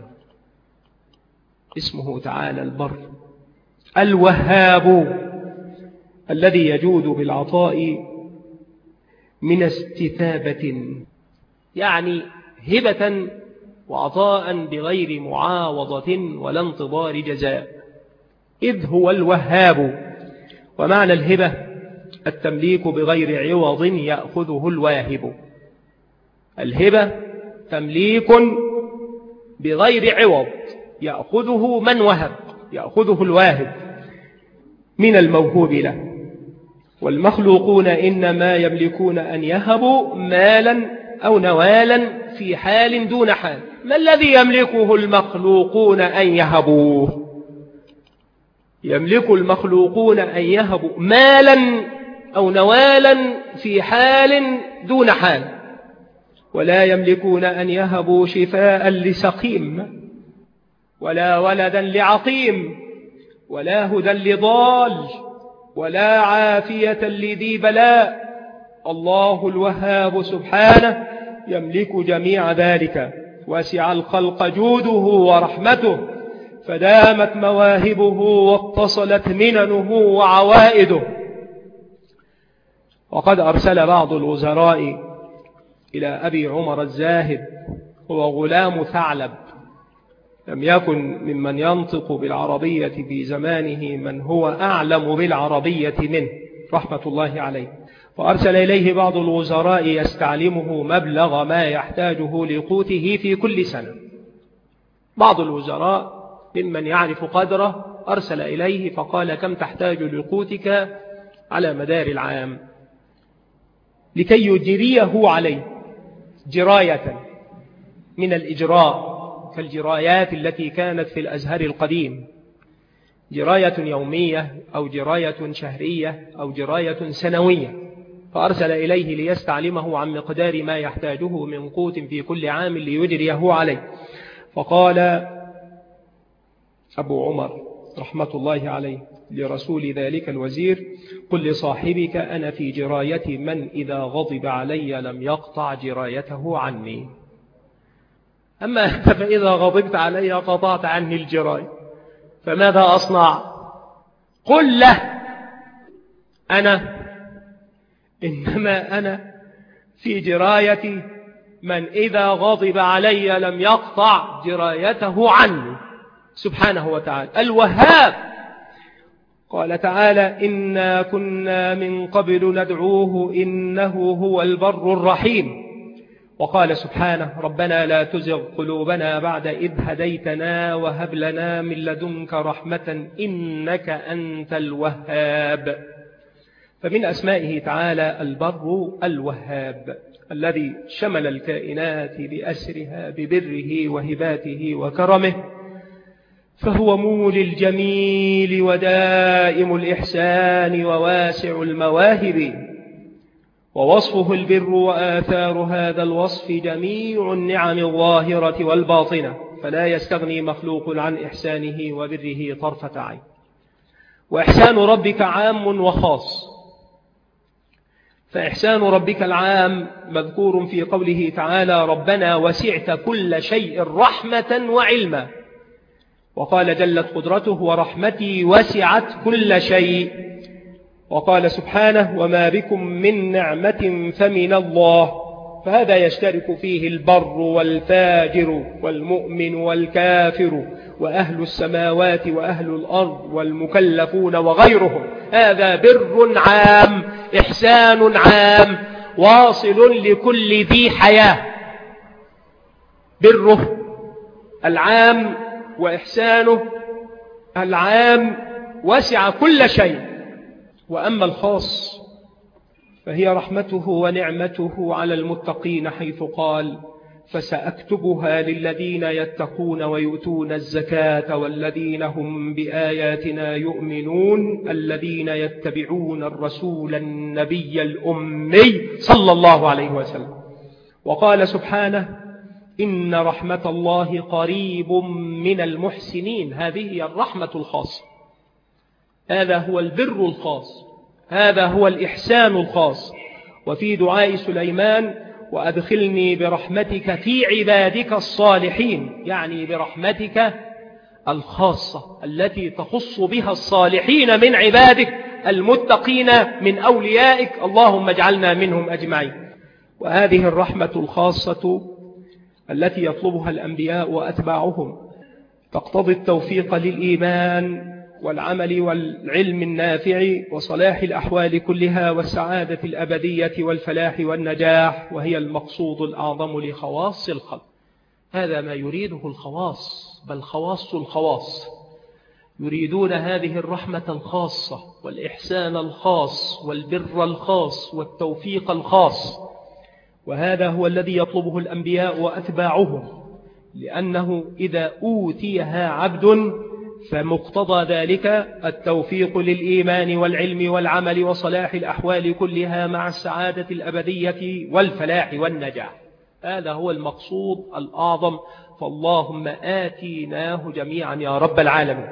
اسمه تعالى البر الوهاب، الذي يجود بالعطاء من استثابة، يعني هبة وعطاء بغير معاوضة ولا انتظار جزاء، إذ هو الوهاب. ومعنى الهبة التمليك بغير عوض يأخذه الواهب. الهبة تمليك بغير عوض يأخذه من وهب، يأخذه الواهب من الموهوب له. والمخلوقون إنما يملكون أن يهبوا مالا أو نوالا في حال دون حال. ما الذي يملكه المخلوقون أن يهبوه؟ يملك المخلوقون أن يهبوا مالا أو نوالا في حال دون حال، ولا يملكون أن يهبوا شفاء لسقيم، ولا ولدا لعقيم، ولا هدى لضال، ولا عافية لذي بلاء. الله الوهاب سبحانه يملك جميع ذلك، وسع الخلق جوده ورحمته، فدامت مواهبه واتصلت مننه وعوائده. وقد أرسل بعض الوزراء إلى أبي عمر الزاهد، هو غلام ثعلب، لم يكن ممن ينطق بالعربية في زمانه من هو أعلم بالعربية منه رحمة الله عليه، فأرسل إليه بعض الوزراء يستعلمه مبلغ ما يحتاجه لقوته في كل سنة. بعض الوزراء ممن يعرف قدره أرسل إليه فقال: كم تحتاج لقوتك على مدار العام، لكي يجريه عليه جراية من الإجراء، كالجرايات التي كانت في الأزهر القديم، جراية يومية أو جراية شهرية أو جراية سنوية، فأرسل إليه ليستعلمه عن مقدار ما يحتاجه من قوت في كل عام ليجريه عليه. فقال أبو عمر رحمة الله عليه لرسول ذلك الوزير: قل لصاحبك أنا في جراية من إذا غضب علي لم يقطع جرايته عني، أما فإذا غضبت علي قطعت عني الجراية، فماذا أصنع؟ قل له أنا إنما أنا في جراية من إذا غضب علي لم يقطع جرايته عني سبحانه وتعالى الوهاب. قال تعالى: إنا كنا من قبل ندعوه إنه هو البر الرحيم. وقال سبحانه: ربنا لا تزغ قلوبنا بعد إذ هديتنا وهب لنا من لدنك رحمة إنك أنت الوهاب. فمن أسمائه تعالى البر الوهاب الذي شمل الكائنات بأسرها ببره وهباته وكرمه، فهو مولي الجميل ودائم الإحسان وواسع المواهب، ووصفه البر وآثار هذا الوصف جميع النعم الظاهرة والباطنة، فلا يستغني مخلوق عن إحسانه وبره طرفة عين. وإحسان ربك عام وخاص، فإحسان ربك العام مذكور في قوله تعالى: ربنا وسعت كل شيء رحمة وعلما. وقال جلت قدرته: ورحمتي وسعت كل شيء. وقال سبحانه: وما بكم من نعمة فمن الله. فهذا يشترك فيه البر والفاجر والمؤمن والكافر وأهل السماوات وأهل الأرض والمكلفون وغيرهم. هذا بر عام، إحسان عام، واصل لكل ذي حياة. بره العام وإحسانه العام وسع كل شيء. وأما الخاص فهي رحمته ونعمته على المتقين، حيث قال: فسأكتبها للذين يتقون ويؤتون الزكاة والذين هم بآياتنا يؤمنون الذين يتبعون الرسول النبي الأمي صلى الله عليه وسلم. وقال سبحانه: إن رحمة الله قريب من المحسنين. هذه هي الرحمة الخاصة، هذا هو البر الخاص، هذا هو الإحسان الخاص. وفي دعاء سليمان: وأدخلني برحمتك في عبادك الصالحين، يعني برحمتك الخاصة التي تخص بها الصالحين من عبادك المتقين من أوليائك، اللهم اجعلنا منهم أجمعين. وهذه الرحمة الخاصة التي يطلبها الأنبياء وأتباعهم تقتضي التوفيق للإيمان والعمل والعلم النافع وصلاح الأحوال كلها والسعادة الأبدية والفلاح والنجاح، وهي المقصود الأعظم لخواص الخلق. هذا ما يريده الخواص، بل خواص الخواص يريدون هذه الرحمة الخاصة والإحسان الخاص والبر الخاص والتوفيق الخاص. وهذا هو الذي يطلبه الأنبياء وأتباعهم، لأنه إذا أوتيها عبد فمقتضى ذلك التوفيق للإيمان والعلم والعمل وصلاح الأحوال كلها مع السعادة الأبدية والفلاح والنجاح. هذا هو المقصود الأعظم، فاللهم آتيناه جميعا يا رب العالمين.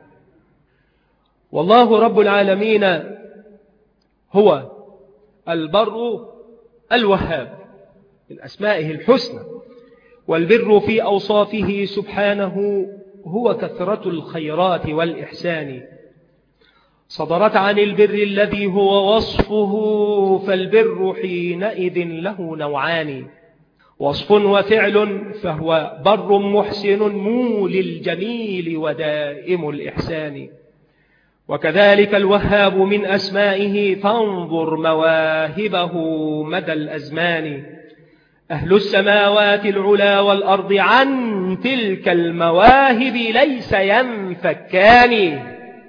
والله رب العالمين هو البر الوهاب من أسمائه الحسنى، والبر في أوصافه سبحانه هو كثرة الخيرات والإحسان. صدرت عن البر الذي هو وصفه، فالبر حينئذ له نوعان: وصف وفعل، فهو بر محسن مولي الجميل ودائم الإحسان. وكذلك الوهاب من أسمائه، فانظر مواهبه مدى الأزمان. أهل السماوات العلا والأرض عن تلك المواهب ليس ينفكان.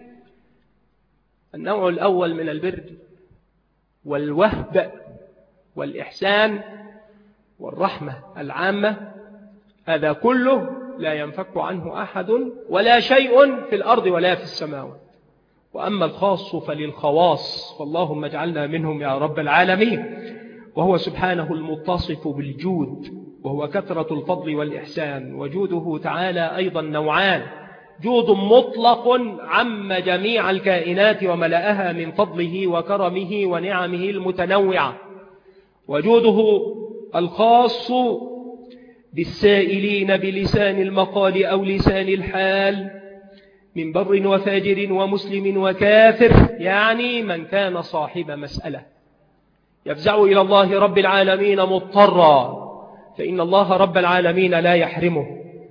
النوع الأول من البر والوهب والإحسان والرحمة العامة، هذا كله لا ينفك عنه أحد ولا شيء في الأرض ولا في السماوات. وأما الخاص فللخواص، فاللهم اجعلنا منهم يا رب العالمين. وهو سبحانه المتصف بالجود، وهو كثرة الفضل والإحسان. وجوده تعالى أيضا نوعان: جود مطلق عم جميع الكائنات وملأها من فضله وكرمه ونعمه المتنوعة، وجوده الخاص بالسائلين بلسان المقال أو لسان الحال من بر وفاجر ومسلم وكافر، يعني من كان صاحب مسألة يفزع إلى الله رب العالمين مضطرا، فإن الله رب العالمين لا يحرمه،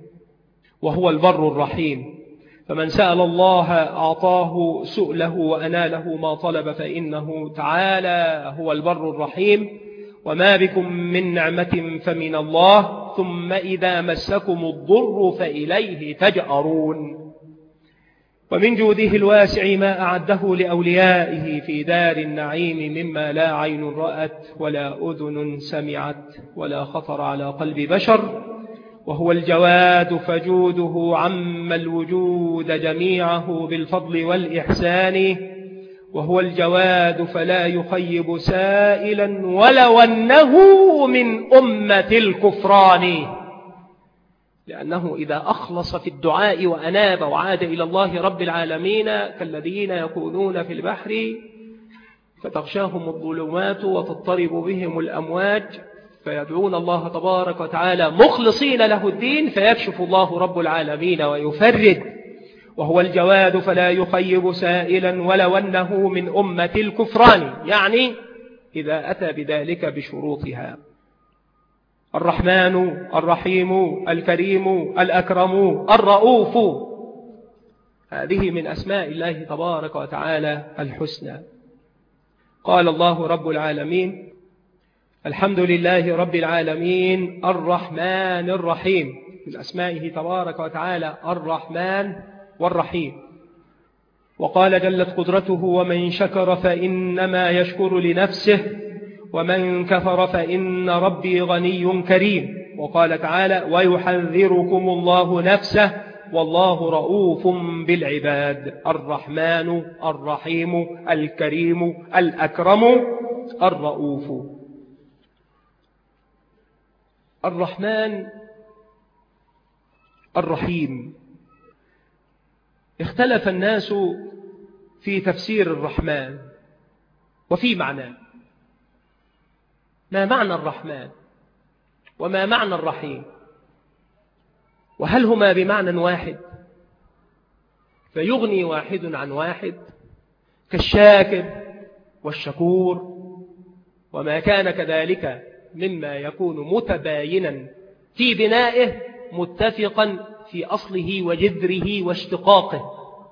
وهو البر الرحيم. فمن سأل الله أعطاه سؤله وأناله ما طلب، فإنه تعالى هو البر الرحيم. وما بكم من نعمة فمن الله، ثم إذا مسكم الضر فإليه تجأرون. ومن جوده الواسع ما أعده لأوليائه في دار النعيم مما لا عين رأت ولا أذن سمعت ولا خطر على قلب بشر. وهو الجواد، فجوده عم الوجود جميعه بالفضل والإحسان. وهو الجواد فلا يخيب سائلا ولو أنه من أمة الكفران، لأنه إذا أخلص في الدعاء وأناب وعاد إلى الله رب العالمين كالذين يكونون في البحر فتغشاهم الظلمات وتضطرب بهم الأمواج، فيدعون الله تبارك وتعالى مخلصين له الدين فيكشف الله رب العالمين ويفرد. وهو الجواد فلا يخيب سائلا ولو أنه من أمة الكفران، يعني إذا أتى بذلك بشروطها: الرحمن الرحيم الكريم الأكرم الرؤوف. هذه من أسماء الله تبارك وتعالى الحسنى. قال الله رب العالمين: الحمد لله رب العالمين الرحمن الرحيم. من أسمائه تبارك وتعالى الرحمن والرحيم. وقال جلت قدرته: ومن شكر فإنما يشكر لنفسه ومن كفر فإن ربي غني كريم. وقال تعالى: ويحذركم الله نفسه والله رؤوف بالعباد. الرحمن الرحيم الكريم الأكرم الرؤوف. الرحمن الرحيم. اختلف الناس في تفسير الرحمن وفي معناه. ما معنى الرحمن وما معنى الرحيم؟ وهل هما بمعنى واحد فيغني واحد عن واحد كالشاكر والشكور، وما كان كذلك مما يكون متباينا في بنائه متفقا في أصله وجذره واشتقاقه،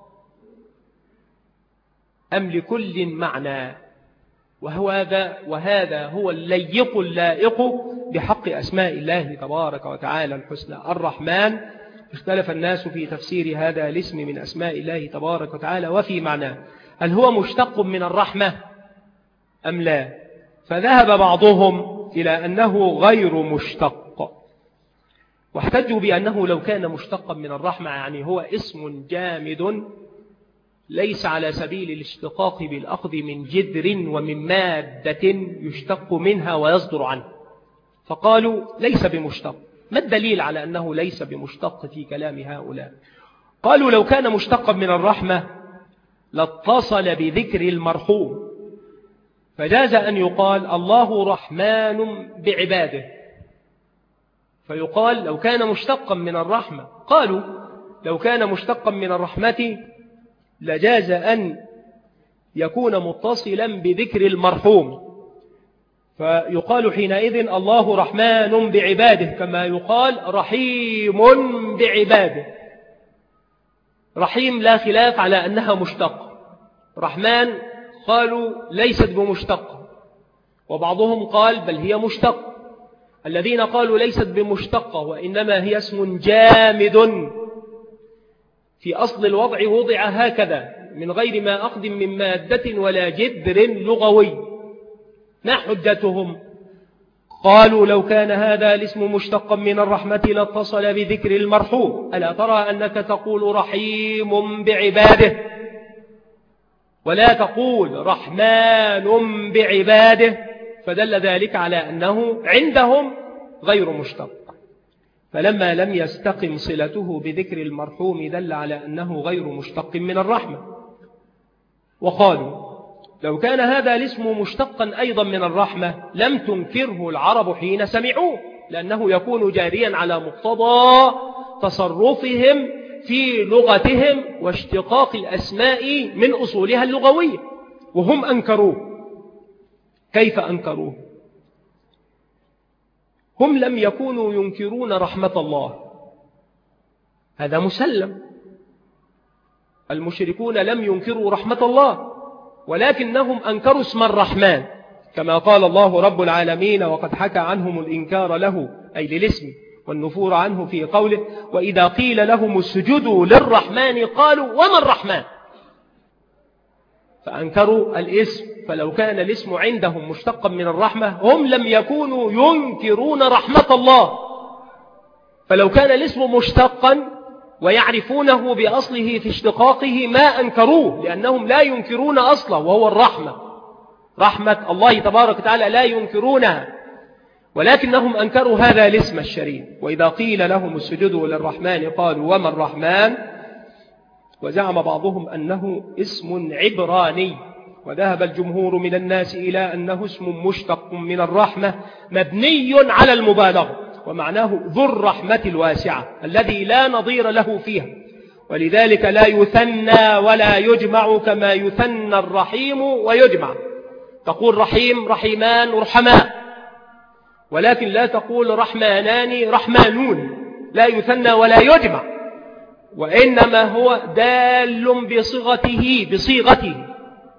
أم لكل معنى؟ وهذا وهذا هو الليق اللائق بحق أسماء الله تبارك وتعالى الحسنى. الرحمن اختلف الناس في تفسير هذا الاسم من أسماء الله تبارك وتعالى وفي معناه. هل هو مشتق من الرحمة أم لا؟ فذهب بعضهم إلى أنه غير مشتق، واحتجوا بأنه لو كان مشتقا من الرحمة يعني هو اسم جامد ليس على سبيل الاشتقاق بالأخذ من جذر ومن مادة يشتق منها ويصدر عنه، فقالوا ليس بمشتق. ما الدليل على أنه ليس بمشتق في كلام هؤلاء؟ قالوا لو كان مشتقا من الرحمة لاتصل بذكر المرحوم، فجاز أن يقال الله رحمن بعباده، فيقال لو كان مشتقا من الرحمة. قالوا لو كان مشتقا من الرحمة لجاز أن يكون متصلا بذكر المرحوم، فيقال حينئذ الله رحمن بعباده كما يقال رحيم بعباده. رحيم لا خلاف على أنها مشتقة، رحمن قالوا ليست بمشتقة، وبعضهم قال بل هي مشتقة. الذين قالوا ليست بمشتقة وإنما هي اسم جامد في أصل الوضع وضع هكذا من غير ما أخذ من مادة ولا جذر لغوي، ما حجتهم؟ قالوا لو كان هذا الاسم مشتقا من الرحمة لاتصل بذكر المرحوم. ألا ترى أنك تقول رحيم بعباده ولا تقول رحمن بعباده؟ فدل ذلك على أنه عندهم غير مشتق. فلما لم يستقم صلته بذكر المرحوم دل على أنه غير مشتق من الرحمة. وقالوا لو كان هذا الاسم مشتقا أيضا من الرحمة لم تنكره العرب حين سمعوه، لأنه يكون جاريا على مقتضى تصرفهم في لغتهم واشتقاق الأسماء من أصولها اللغوية، وهم أنكروه. كيف أنكروه؟ هم لم يكونوا ينكرون رحمة الله، هذا مسلم. المشركون لم ينكروا رحمة الله، ولكنهم أنكروا اسم الرحمن، كما قال الله رب العالمين وقد حكى عنهم الإنكار له أي للاسم والنفور عنه في قوله وإذا قيل لهم اسجدوا للرحمن قالوا وما الرحمن. فأنكروا الاسم. فلو كان الاسم عندهم مشتقا من الرحمة هم لم يكونوا ينكرون رحمة الله. فلو كان الاسم مشتقا ويعرفونه بأصله في اشتقاقه ما أنكروه، لأنهم لا ينكرون أصله وهو الرحمة. رحمة الله تبارك وتعالى لا ينكرونها، ولكنهم أنكروا هذا الاسم الشريف. وإذا قيل لهم اسجدوا للرحمن قالوا وما الرحمن. وزعم بعضهم أنه اسم عبراني، وذهب الجمهور من الناس إلى أنه اسم مشتق من الرحمة مبني على المبالغة، ومعناه ذو الرحمة الواسعة الذي لا نظير له فيها، ولذلك لا يثنى ولا يجمع كما يثنى الرحيم ويجمع. تقول رحيم رحيمان رحماء، ولكن لا تقول رحمانان رحمانون، لا يثنى ولا يجمع، وإنما هو دال بصيغته بصيغته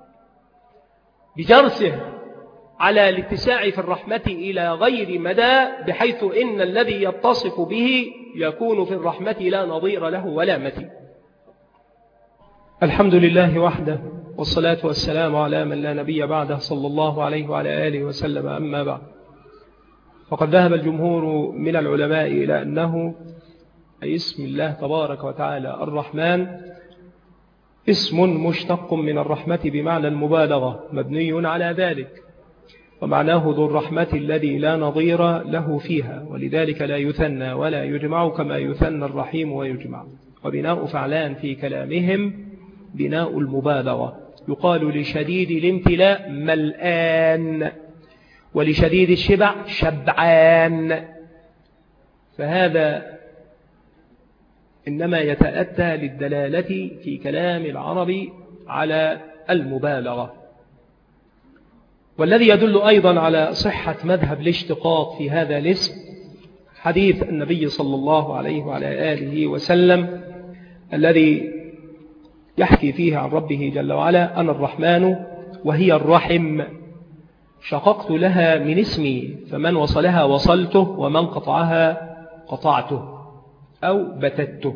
بجرسه على الاتساع في الرحمة إلى غير مدى، بحيث إن الذي يتصف به يكون في الرحمة لا نظير له ولا مثيل. الحمد لله وحده، والصلاة والسلام على من لا نبي بعده صلى الله عليه وعلى آله وسلم. أما بعد، فقد ذهب الجمهور من العلماء إلى أنه أي اسم الله تبارك وتعالى الرحمن اسم مشتق من الرحمة بمعنى المبالغة مبني على ذلك، ومعناه ذو الرحمة الذي لا نظير له فيها، ولذلك لا يثنى ولا يجمع كما يثنى الرحيم ويجمع. وبناء فعلان في كلامهم بناء المبالغة. يقال لشديد الامتلاء ملآن، ولشديد الشبع شبعان. فهذا إنما يتأتى للدلالة في كلام العرب على المبالغة. والذي يدل أيضا على صحة مذهب الاشتقاق في هذا الاسم حديث النبي صلى الله عليه وعلى آله وسلم الذي يحكي فيه عن ربه جل وعلا أنا الرحمن وهي الرحم، شققت لها من اسمي، فمن وصلها وصلته ومن قطعها قطعته أو بتته.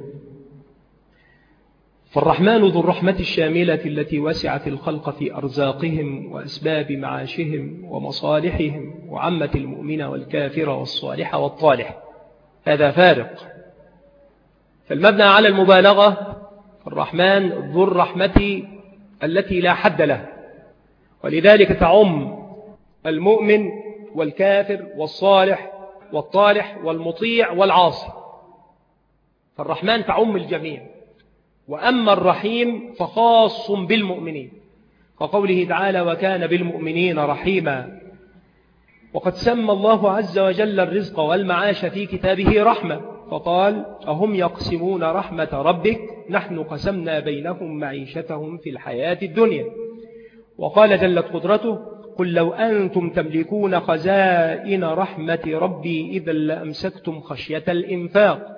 فالرحمن ذو الرحمة الشاملة التي وسعت الخلق في أرزاقهم وأسباب معاشهم ومصالحهم، وعمة المؤمن والكافر والصالح والطالح. هذا فارق. فالمبنى على المبالغة الرحمن ذو الرحمة التي لا حد له، ولذلك تعم المؤمن والكافر والصالح والطالح والمطيع والعاصي. فالرحمن تعم الجميع. وأما الرحيم فخاص بالمؤمنين، كقوله تعالى وكان بالمؤمنين رحيما. وقد سمى الله عز وجل الرزق والمعاش في كتابه رحمة، فقال أهم يقسمون رحمة ربك نحن قسمنا بينهم معيشتهم في الحياة الدنيا. وقال جلت قدرته قل لو أنتم تملكون خزائن رحمة ربي إذا لأمسكتم خشية الإنفاق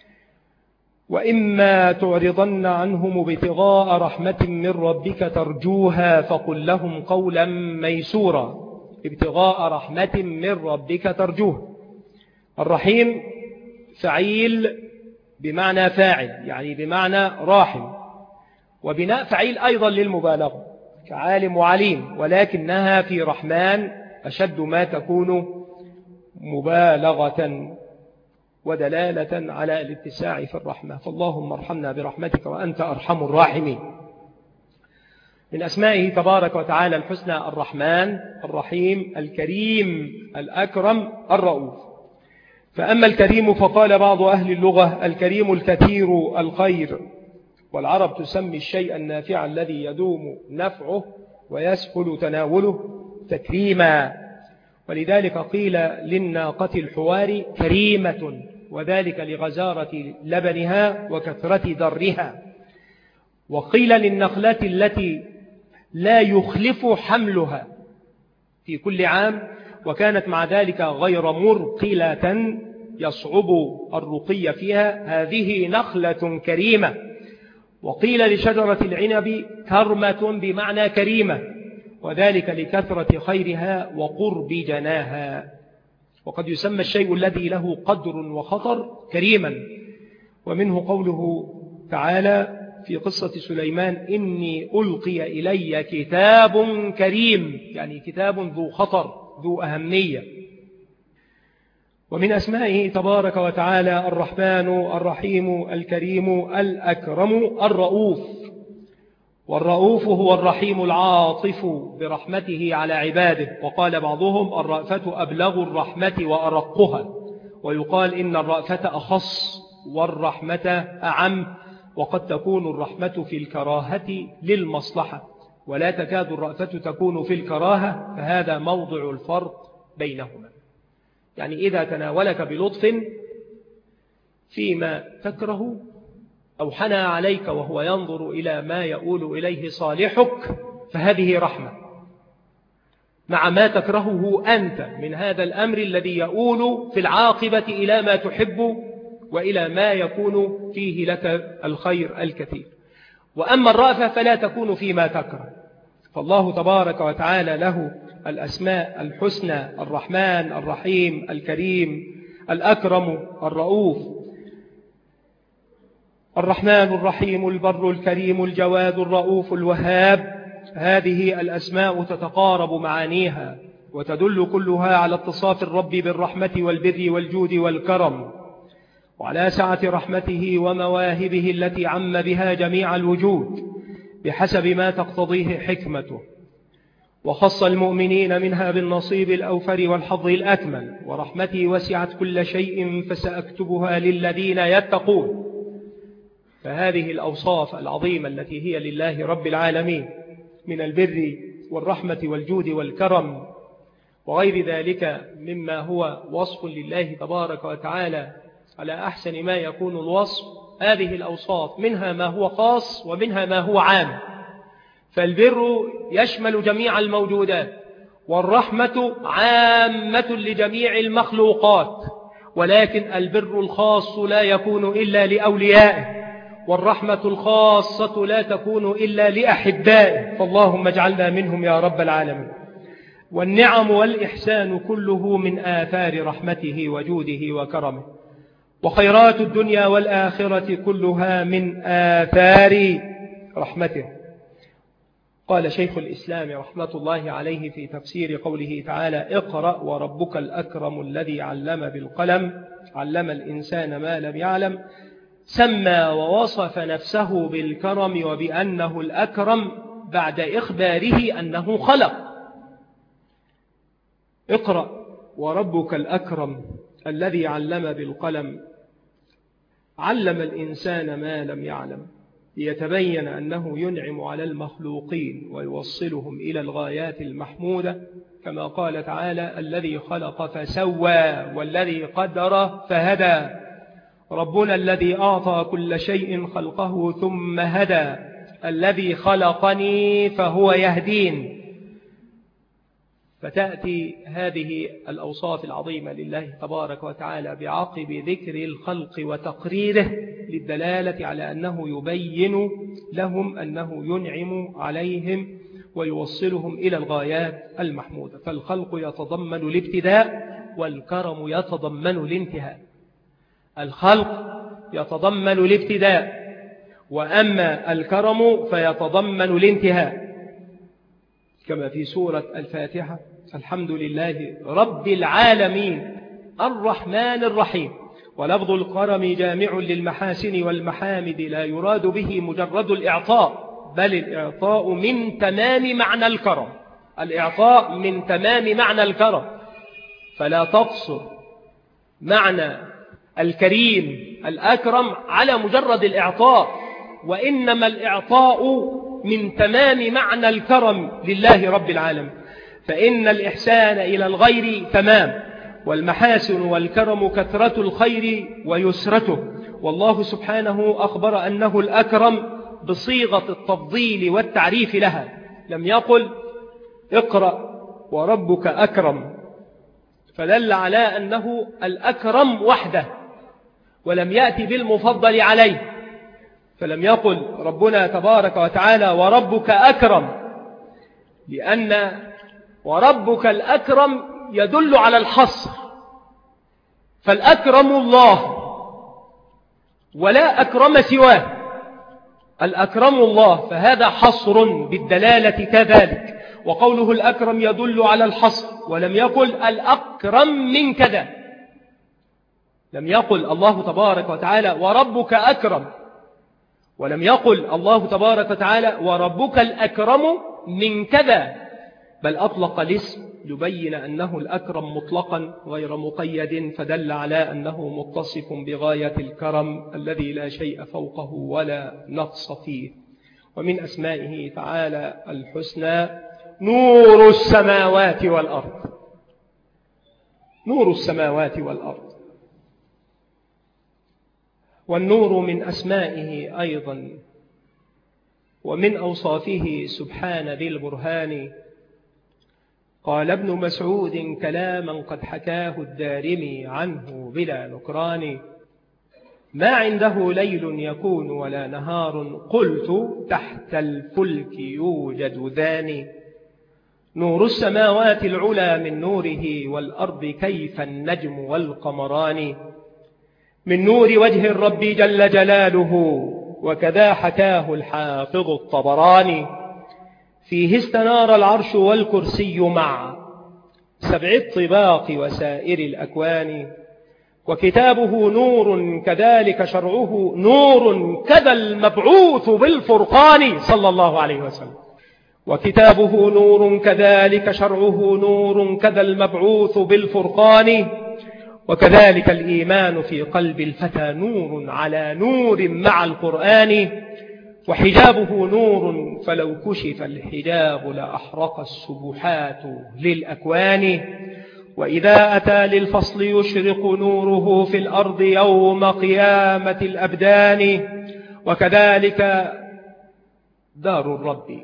وإما تعرضن عنهم ابتغاء رحمة من ربك ترجوها فقل لهم قولا ميسورا. ابتغاء رحمة من ربك ترجوها. الرحيم فعيل بمعنى فاعل، يعني بمعنى راحم، وبناء فعيل أيضا للمبالغة كعالم وعليم، ولكنها في رحمن أشد ما تكون مبالغة ودلالة على الاتساع في الرحمة. فاللهم ارحمنا برحمتك وأنت أرحم الراحمين. من أسمائه تبارك وتعالى الحسنى الرحمن الرحيم الكريم الأكرم الرؤوف. فأما الكريم فقال بعض أهل اللغة الكريم الكثير الخير، والعرب تسمي الشيء النافع الذي يدوم نفعه ويسهل تناوله تكريما، ولذلك قيل للناقة الحوار كريمة، وذلك لغزارة لبنها وكثرة درها. وقيل للنخلة التي لا يخلف حملها في كل عام، وكانت مع ذلك غير مرقلة يصعب الرقي فيها، هذه نخلة كريمة. وقيل لشجرة العنب كرمة بمعنى كريمة، وذلك لكثرة خيرها وقرب جناها. وقد يسمى الشيء الذي له قدر وخطر كريما. ومنه قوله تعالى في قصة سليمان إني ألقي إلي كتاب كريم، يعني كتاب ذو خطر ذو أهمية. ومن أسمائه تبارك وتعالى الرحمن الرحيم الكريم الأكرم الرؤوف. والرؤوف هو الرحيم العاطف برحمته على عباده. وقال بعضهم الرأفة أبلغ الرحمة وأرقها، ويقال إن الرأفة أخص والرحمة أعم، وقد تكون الرحمة في الكراهة للمصلحة، ولا تكاد الرأفة تكون في الكراهة، فهذا موضع الفرق بينهما. يعني إذا تناولك بلطف فيما تكره أو حنى عليك وهو ينظر إلى ما يؤول إليه صالحك، فهذه رحمة مع ما تكرهه أنت من هذا الأمر الذي يؤول في العاقبة إلى ما تحب وإلى ما يكون فيه لك الخير الكثير. وأما الرأفة فلا تكون فيما تكره. فالله تبارك وتعالى له الأسماء الحسنى الرحمن الرحيم الكريم الأكرم الرؤوف. الرحمن الرحيم البر الكريم الجواد الرؤوف الوهاب، هذه الأسماء تتقارب معانيها وتدل كلها على اتصاف الرب بالرحمة والبر والجود والكرم، وعلى سعة رحمته ومواهبه التي عم بها جميع الوجود بحسب ما تقتضيه حكمته. وخص المؤمنين منها بالنصيب الأوفر والحظ الأكمل. ورحمتي وسعت كل شيء فسأكتبها للذين يتقون. فهذه الأوصاف العظيمة التي هي لله رب العالمين من البر والرحمة والجود والكرم وغير ذلك مما هو وصف لله تبارك وتعالى على أحسن ما يكون الوصف، هذه الأوصاف منها ما هو خاص ومنها ما هو عام. فالبر يشمل جميع الموجودات، والرحمة عامة لجميع المخلوقات، ولكن البر الخاص لا يكون إلا لأوليائه، والرحمة الخاصة لا تكون إلا لأحبائه، فاللهم اجعلنا منهم يا رب العالمين. والنعم والإحسان كله من آثار رحمته وجوده وكرمه، وخيرات الدنيا والآخرة كلها من آثار رحمته. قال شيخ الإسلام رحمة الله عليه في تفسير قوله تعالى اقرأ وربك الأكرم الذي علم بالقلم علم الإنسان ما لم يعلم، سمى ووصف نفسه بالكرم وبأنه الأكرم بعد إخباره أنه خلق. اقرأ وربك الأكرم الذي علم بالقلم علم الإنسان ما لم يعلم، ليتبين أنه ينعم على المخلوقين ويوصلهم إلى الغايات المحمودة، كما قال تعالى الذي خلق فسوى والذي قدر فهدى. ربنا الذي أعطى كل شيء خلقه ثم هدى، الذي خلقني فهو يهدين. فتأتي هذه الأوصاف العظيمة لله تبارك وتعالى بعقب ذكر الخلق وتقريره للدلالة على أنه يبين لهم أنه ينعم عليهم ويوصلهم إلى الغايات المحمودة. فالخلق يتضمن الابتداء والكرم يتضمن الانتهاء. الخلق يتضمن الابتداء، وأما الكرم فيتضمن الانتهاء، كما في سورة الفاتحة الحمد لله رب العالمين الرحمن الرحيم. ولفظ الكرم جامع للمحاسن والمحامد لا يراد به مجرد الإعطاء، بل الإعطاء من تمام معنى الكرم، الإعطاء من تمام معنى الكرم، فلا تقصر معنى الكريم الأكرم على مجرد الإعطاء، وإنما الإعطاء من تمام معنى الكرم لله رب العالمين. فإن الإحسان إلى الغير تمام، والمحاسن والكرم كثرة الخير ويسرته، والله سبحانه أخبر أنه الأكرم بصيغة التفضيل والتعريف لها، لم يقل اقرأ وربك أكرم، فدل على أنه الأكرم وحده، ولم يأتي بالمفضل عليه، فلم يقل ربنا تبارك وتعالى وربك أكرم، لأن وربك الأكرم يدل على الحصر، فالأكرم الله ولا أكرم سواه، الأكرم الله، فهذا حصر بالدلالة كذلك. وقوله الأكرم يدل على الحصر، ولم يقل الأكرم من كذا، لم يقل الله تبارك وتعالى وربك أكرم، ولم يقل الله تبارك وتعالى وربك الأكرم من كذا، بل أطلق الاسم يبين أنه الأكرم مطلقا غير مقيد، فدل على أنه متصف بغاية الكرم الذي لا شيء فوقه ولا نقص فيه. ومن أسمائه تعالى الحسنى نور السماوات والأرض، نور السماوات والأرض. والنور من أسمائه أيضا ومن أوصافه سبحان ذي البرهان. قال ابن مسعود كلاما قد حكاه الدارمي عنه بلا نكران: ما عنده ليل يكون ولا نهار، قلت تحت الفلك يوجد ذان. نور السماوات العلى من نوره، والأرض كيف النجم والقمران. من نور وجه الرب جل جلاله، وكذا حكاه الحافظ الطبراني. فيه استنار العرش والكرسي مع سبع الطباق وسائر الأكوان. وكتابه نور كذلك شرعه نور، كذا المبعوث بالفرقان صلى الله عليه وسلم. وكتابه نور كذلك شرعه نور، كذا المبعوث بالفرقان. وكذلك الإيمان في قلب الفتى نور على نور مع القرآن. وحجابه نور فلو كشف الحجاب لأحرق السبحات للأكوان. وإذا أتى للفصل يشرق نوره في الأرض يوم قيامة الأبدان. وكذلك دار الرب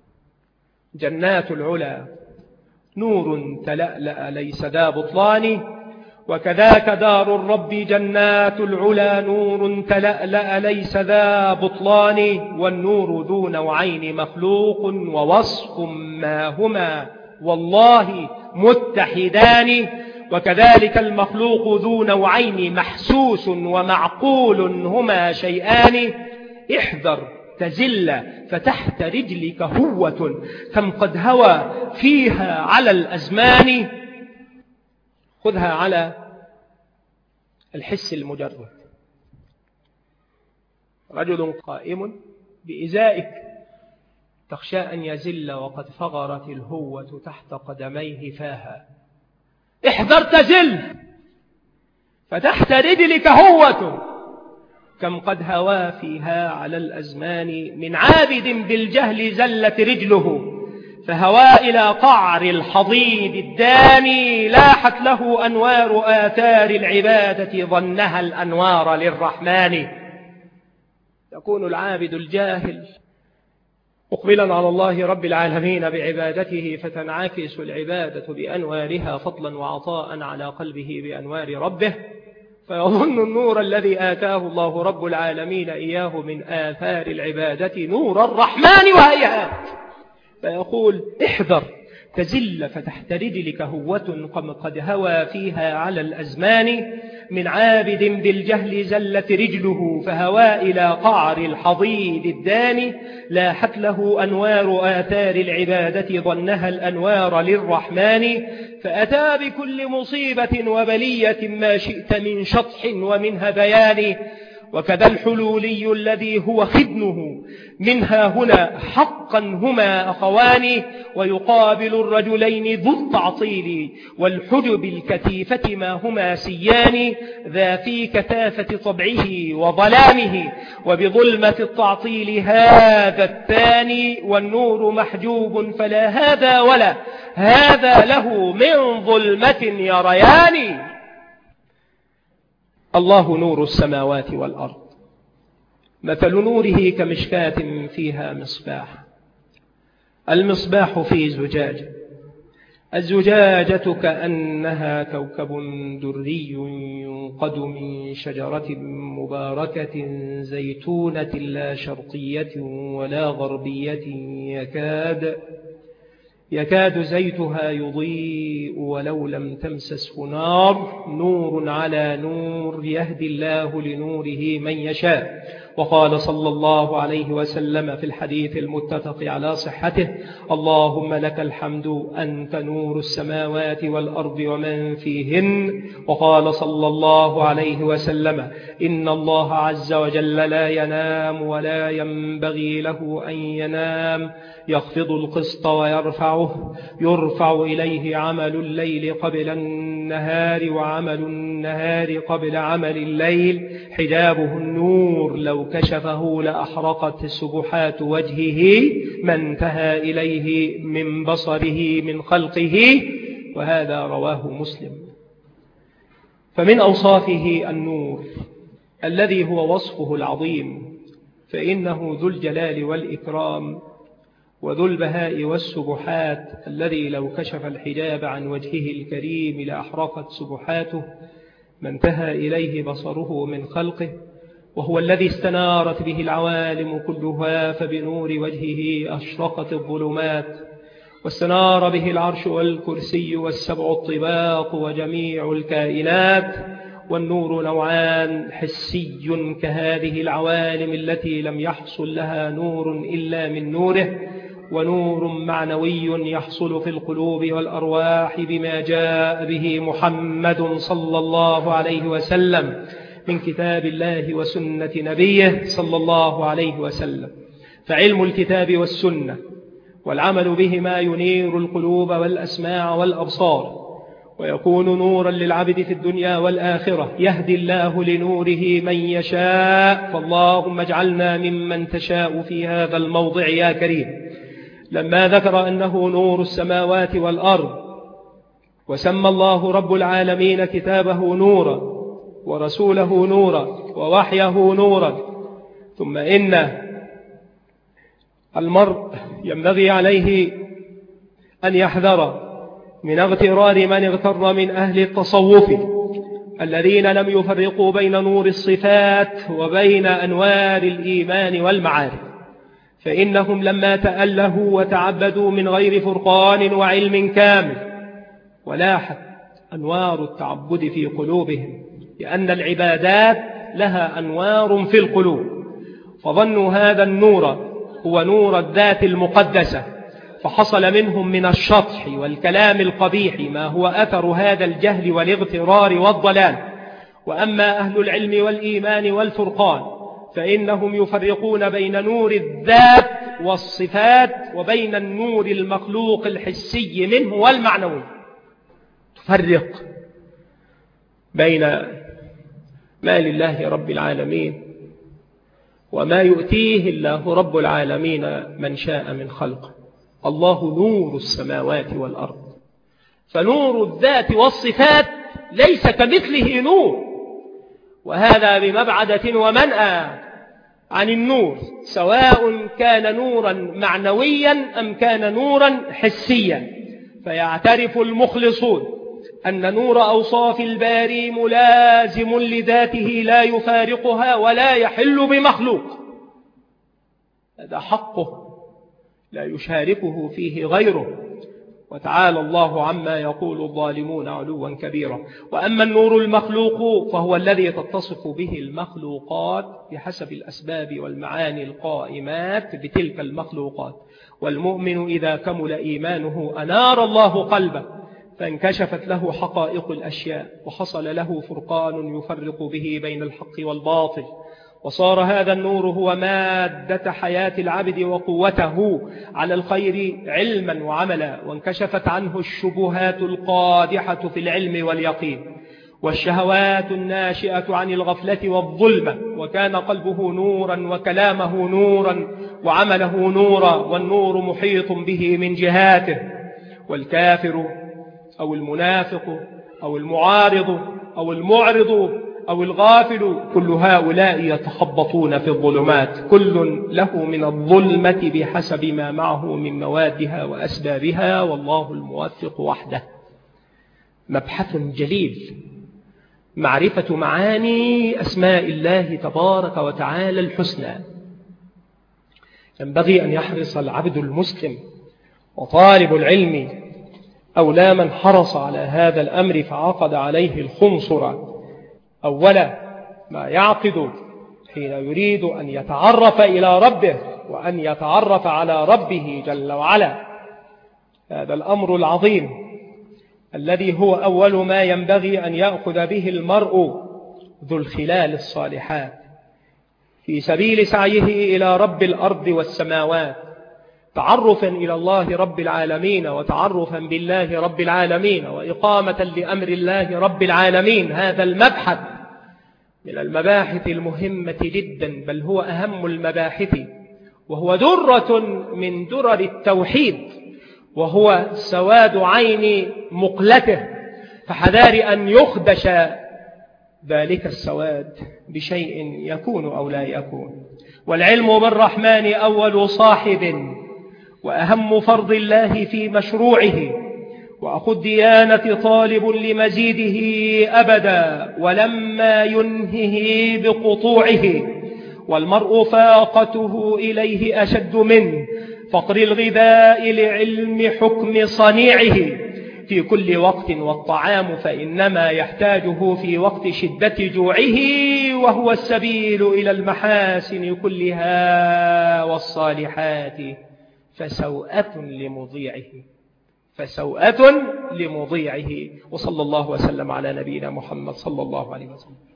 جنات العلا نور تلألأ ليس ذا بطلان. وكذاك دار الرب جنات العلا نور تلألأ ليس ذا بطلان. والنور ذو نوعين مخلوق ووصف ما هما والله متحدان. وكذلك المخلوق ذو نوعين محسوس ومعقول هما شيئان. احذر تزل فتحت رجلك هوة، كم قد هوى فيها على الأزمان. خذها على الحس المجرد، رجل قائم بإزائك تخشى أن يزل وقد فغرت الهوة تحت قدميه فاها. احذر تزل فتحت رجلك هوة، كم قد هوى فيها على الأزمان. من عابد بالجهل زلت رجله، فهوى إلى قعر الحضيض الداني. لاحت له أنوار آثار العبادة ظنها الأنوار للرحمن. يكون العابد الجاهل مقبلا على الله رب العالمين بعبادته، فتنعكس العبادة بأنوارها فضلا وعطاء على قلبه بأنوار ربه، فيظن النور الذي آتاه الله رب العالمين إياه من آثار العبادة نور الرحمن وهيئات، فيقول احذر تزل فتحت رجلك هوة قد هوى فيها على الأزمان. من عابد بالجهل زلت رجله فهوى إلى قعر الحضيض الداني لاحت له أنوار آثار العبادة ظنها الأنوار للرحمن فأتى بكل مصيبة وبلية ما شئت من شطح ومنها بيان وكذا الحلولي الذي هو خدنه منها هنا حقا هما أخوان ويقابل الرجلين ذو التعطيل والحجب الكتيفة ما هما سيان ذا في كثافة طبعه وظلامه وبظلمة التعطيل هذا الثاني والنور محجوب فلا هذا ولا هذا له من ظلمة يريان الله نور السماوات والأرض مثل نوره كمشكاة فيها مصباح المصباح في زجاجة الزجاجة كأنها كوكب دري ينقد من شجرة مباركة زيتونة لا شرقية ولا غربية يكاد يكاد زيتها يضيء ولو لم تمسسه نار نور على نور يهدي الله لنوره من يشاء وقال صلى الله عليه وسلم في الحديث المتفق على صحته اللهم لك الحمد أنت نور السماوات والأرض ومن فيهن وقال صلى الله عليه وسلم إن الله عز وجل لا ينام ولا ينبغي له أن ينام يخفض القسط ويرفعه يرفع إليه عمل الليل قبل النهار وعمل النهار قبل عمل الليل حجابه النور لو كشفه لأحرقت سبحات وجهه ما انتهى إليه من بصره من خلقه وهذا رواه مسلم فمن أوصافه النور الذي هو وصفه العظيم فإنه ذو الجلال والإكرام وذو البهاء والسبحات الذي لو كشف الحجاب عن وجهه الكريم لأحرقت سبحاته ما انتهى إليه بصره من خلقه وهو الذي استنارت به العوالم كلها فبنور وجهه أشرقت الظلمات واستنار به العرش والكرسي والسبع الطباق وجميع الكائنات والنور نوعان حسي كهذه العوالم التي لم يحصل لها نور إلا من نوره ونور معنوي يحصل في القلوب والأرواح بما جاء به محمد صلى الله عليه وسلم من كتاب الله وسنة نبيه صلى الله عليه وسلم فعلم الكتاب والسنة والعمل بهما ينير القلوب والأسماع والأبصار ويكون نورا للعبد في الدنيا والآخرة يهدي الله لنوره من يشاء فاللهم اجعلنا ممن تشاء في هذا الموضع يا كريم لما ذكر أنه نور السماوات والأرض وسمى الله رب العالمين كتابه نورا ورسوله نورا ووحيه نورا ثم إن المرء ينبغي عليه أن يحذر من اغترار من اغتر من أهل التصوف الذين لم يفرقوا بين نور الصفات وبين أنوار الإيمان والمعارف فإنهم لما تألهوا وتعبدوا من غير فرقان وعلم كامل ولاحت أنوار التعبد في قلوبهم لأن العبادات لها أنوار في القلوب فظنوا هذا النور هو نور الذات المقدسة فحصل منهم من الشطح والكلام القبيح ما هو أثر هذا الجهل والاغترار والضلال وأما أهل العلم والإيمان والفرقان فإنهم يفرقون بين نور الذات والصفات وبين النور المخلوق الحسي منه والمعنوي تفرق بين ما لله رب العالمين وما يؤتيه الله رب العالمين من شاء من خلقه الله نور السماوات والأرض فنور الذات والصفات ليس كمثله نور وهذا بمبعدة ومنأى عن النور سواء كان نورا معنويا أم كان نورا حسيا فيعترف المخلصون أن نور أوصاف الباري ملازم لذاته لا يفارقها ولا يحل بمخلوق هذا حقه لا يشاركه فيه غيره وتعالى الله عما يقول الظالمون علوا كبيرا. وأما النور المخلوق فهو الذي تتصف به المخلوقات بحسب الأسباب والمعاني القائمات بتلك المخلوقات. والمؤمن إذا كمل إيمانه أنار الله قلبه فانكشفت له حقائق الأشياء وحصل له فرقان يفرق به بين الحق والباطل، وصار هذا النور هو مادة حياة العبد وقوته على الخير علما وعملا، وانكشفت عنه الشبهات القادحة في العلم واليقين والشهوات الناشئة عن الغفلة والظلمة، وكان قلبه نورا وكلامه نورا وعمله نورا، والنور محيط به من جهاته. والكافر أو المنافق أو المعارض أو المعرض أو الغافل كل هؤلاء يتخبطون في الظلمات، كل له من الظلمة بحسب ما معه من موادها وأسبابها، والله الموفق وحده. مبحث جليل، معرفة معاني أسماء الله تبارك وتعالى الحسنى. ينبغي أن يحرص العبد المسلم وطالب العلم أولى من حرص على هذا الأمر فعقد عليه الخنصر أولا ما يعقد حين يريد أن يتعرف إلى ربه وأن يتعرف على ربه جل وعلا. هذا الأمر العظيم الذي هو أول ما ينبغي أن يأخذ به المرء ذو الخلال الصالحات في سبيل سعيه إلى رب الأرض والسماوات، تعرفا إلى الله رب العالمين وتعرفا بالله رب العالمين وإقامة لأمر الله رب العالمين. هذا المبحث من المباحث المهمة جدا، بل هو أهم المباحث، وهو درة من درر التوحيد، وهو سواد عين مقلته، فحذار أن يخدش ذلك السواد بشيء يكون أو لا يكون. والعلم بالرحمن أول صاحب وأهم فرض الله في مشروعه، وأخو الديانة طالب لمزيده أبدا ولما ينهه بقطوعه، والمرء فاقته إليه أشد من فقر الغذاء لعلم حكم صنيعه في كل وقت، والطعام فإنما يحتاجه في وقت شدة جوعه، وهو السبيل إلى المحاسن كلها والصالحات فسوءة لمضيعه فسوءة لمضيعه. وصلى الله وسلم على نبينا محمد صلى الله عليه وسلم.